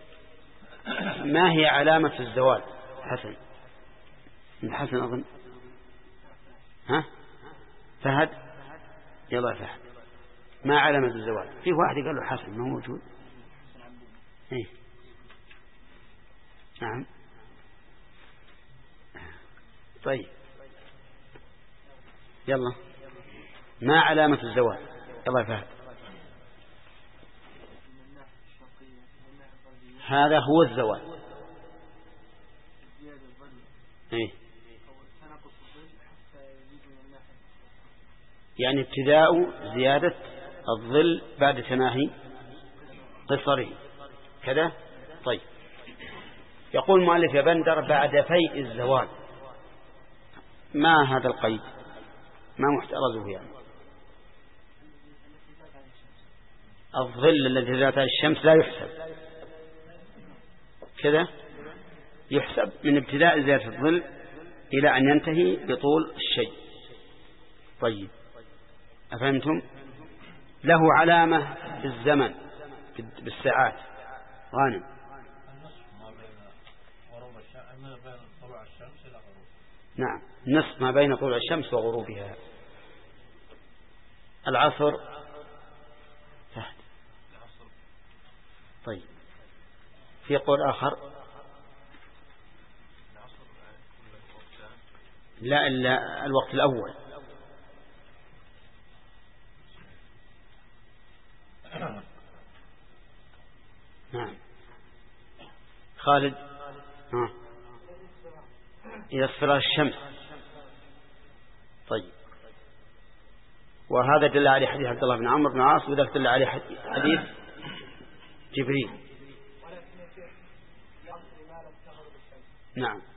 ما هي علامة الزوال؟ حسن حسن أظن ها فهد، يلا فهد، ما علامة الزوال؟ في واحد قال له حسن ما هو موجود. ايه نعم طيب يلا، ما علامة الزوال؟ يلا فهد. هذا هو الزوال. إيه؟ يعني ابتداء زيادة الظل بعد تناهي قصره كذا. طيب يقول مؤلف يا بندر بعد فيء الزوال. ما هذا القيد؟ ما محترزه يعني؟ الظل الذي ذات الشمس لا يحسب كذا، يحسب من ابتداء زيادة الظل إلى أن ينتهي بطول الشيء. طيب أفهمتم؟ له علامة بالزمن بالساعات. غانم بين طلوع الشمس إلى غروب. نعم نصف ما بين طلوع الشمس وغروبها. العصر تحت. طيب في قول آخر لا إلا الوقت الأول. نعم خالد ها. إذا اصفرت الشمس. طيب وهذا دل عليه حديث عبد الله بن عمرو بن عاص وذاك دل عليه حديث جبريل. نعم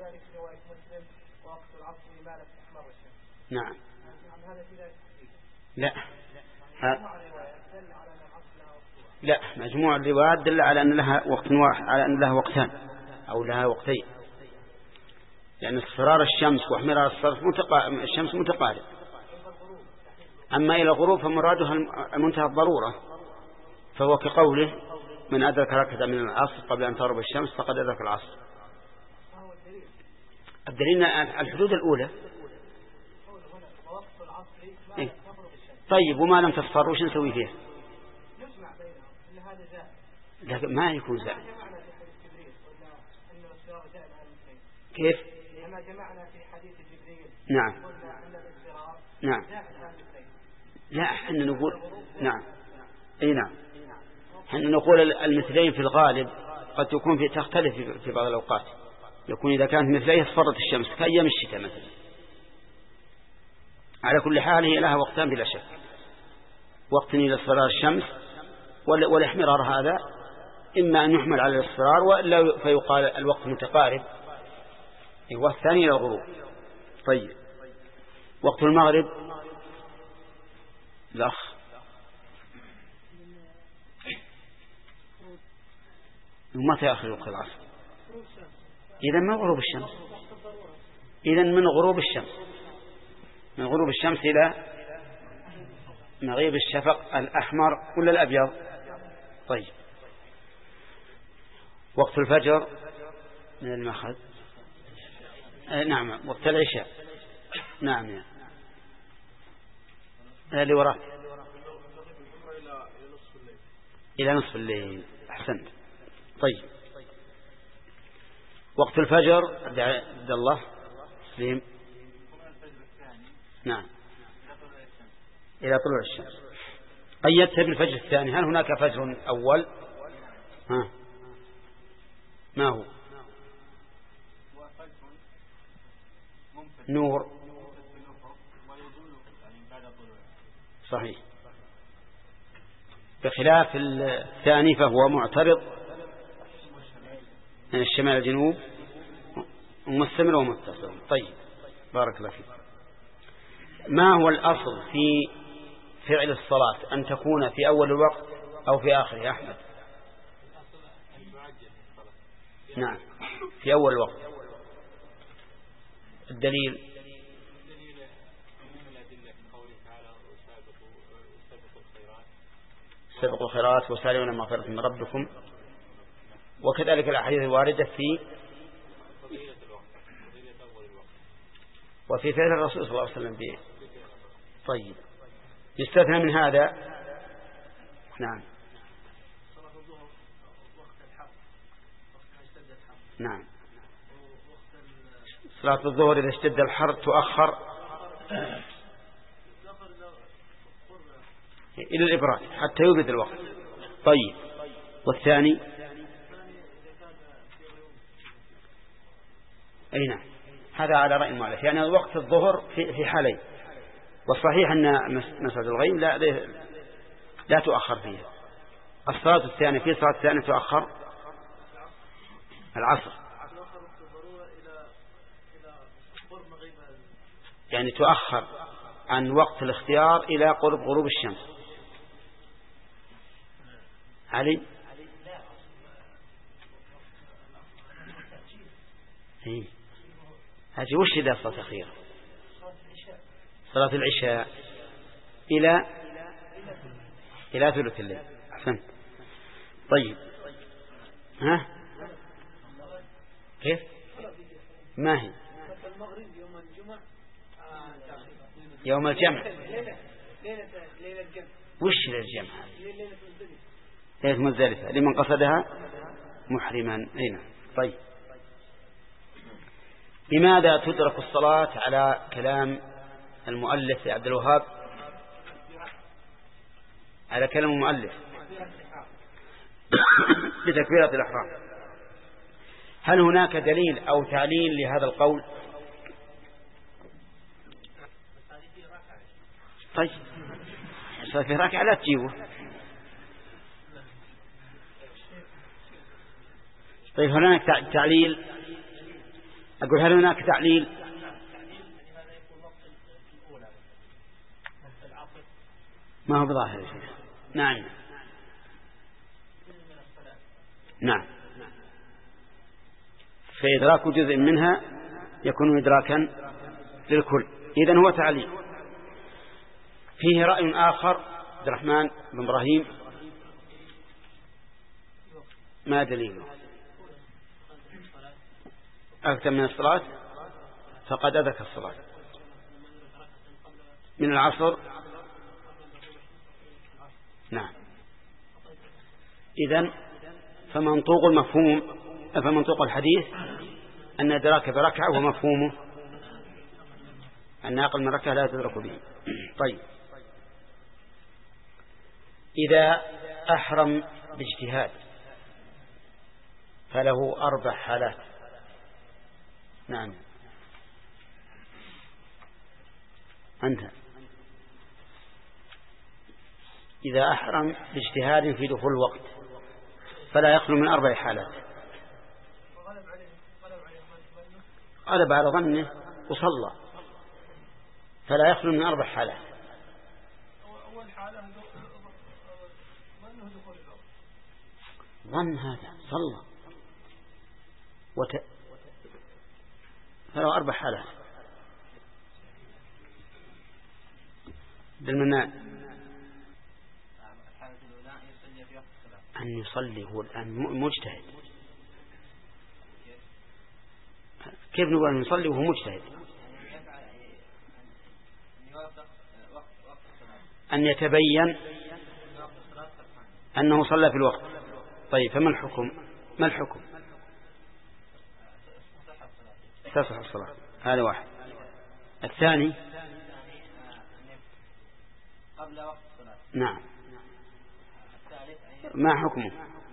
نعم لا ها. لا مجموع الروايات دل على أن لها وقت واحد، على أن لها وقتان أو لها وقتين، لأن اصفرار الشمس واحمرار الصرف متقا... الشمس متقارب. أما إلى الغروب فمرادها المنتهى الضرورة، فهو كقوله من أدرك ركعة من العصر قبل أن تغرب الشمس فقد أدرك العصر. الدليل الحدود الأولى. إيه؟ طيب وما لم تصفر وش نسوي فيه؟ لكن ما يكون زائد. كيف؟ نعم نعم لا احنا نقول نعم اي نعم احنا نقول المثلين في الغالب قد تكون في تختلف في بعض الأوقات. يكون إذا كانت مثليه اصفرت الشمس كأيام الشتاء مثلا. على كل حال هي لها وقتان بلا شك، وقت إلى اصفرار الشمس والاحمرار هذا إما أن يحمل على الاصفرار وإلا فيقال الوقت متقارب، والثاني إلى الغروب. طيب وقت المغرب الأخ ومتى آخر وقت العصر؟ إذا من غروب الشمس، إذا من غروب الشمس من غروب الشمس إلى مغيب الشفق الأحمر ولا الأبيض. طيب وقت الفجر من المخذ آه نعم وقت العشاء. نعم يعني. اللي وراك إلى نصف الليل. أحسنت. طيب وقت الفجر عبد الله سليم. نعم إلى طلوع الشمس. قيدت بالفجر الثاني. هل هناك فجر أول؟ ها ما هو؟ نور. صحيح. بخلاف الثاني فهو معترض من الشمال الجنوب ومستمر ومتصل. طيب بارك الله فيك. ما هو الأصل في فعل الصلاة؟ أن تكون في أول الوقت أو في آخره يا أحمد؟ نعم في أول الوقت. الدليل سبقوا الخيرات وسارعوا إلى مغفرة من ربكم، وكذلك الأحاديث الواردة في وفي فعل الرسول صلى الله عليه وسلم به. طيب يستثنى من هذا. نعم نعم صلاة الظهر إذا اشتد الحر تؤخر إلى الإبراد حتى يبرد الوقت. طيب والثاني أي نعم هذا على رأي المؤلف، يعني وقت الظهر في في حالين، والصحيح أن مسألة الغيم لا لا تؤخر فيها. الصلاة الثانية في صلاة الثانية تؤخر العصر، يعني تؤخر عن وقت الاختيار إلى قرب غروب الشمس. علي إيه. هذه وش إذا صلاة أخيرة؟ صلاة العشاء إلى إلى ثلث الليل. أحسنت. طيب ها كيف ما هي المغرب يوم الجمعة يوم الجمع. ليلة ليلة ليلة الجمع. وش للجمع؟ ليلة مزدلفة. ليلة مزدلفة لمن قصدها محرما. أين؟ طيب لماذا تدرك الصلاة على كلام المؤلف عبد الوهاب؟ على كلام المؤلف بتكبيرة الإحرام. هل هناك دليل أو تعليل لهذا القول؟ طيب صار في ركعة لا تجيبه. طيب هل هناك تعليل؟ أقول هل هناك تعليل؟ ما هو بظاهر يا شيخ. نعم نعم. فإدراك جزء منها يكون إدراكا للكل. إذن هو تعليل. فيه رأي آخر عبد الرحمن بن إبراهيم، ما دليله؟ أكثر من الصلاة فقد أدرك الصلاة من العصر. نعم. إذن فمنطوق المفهوم فمنطوق الحديث أن إدراك بركعة ومفهومه أن أقل من ركعة لا تدرك به. طيب إذا أحرم باجتهاد فله أربع حالات. نعم أنت. إذا أحرم باجتهاد في دخول الوقت فلا يخلو من أربع حالات. غلب على ظنه وصلى فلا يخلو من أربع حالات. أول حالة ظنه دخول الوقت. ظن هذا صلى وت... فله أربع حالات. بالمناء أن يصلي هو الآن مجتهد. كيف نقول أن يصلي وهو مجتهد؟ أن يتبين أنه صلى في الوقت. طيب فما الحكم؟ ما الحكم؟ تصح الصلاة. هذا واحد. الثاني قبل وقت الصلاة. نعم. ما حكمه؟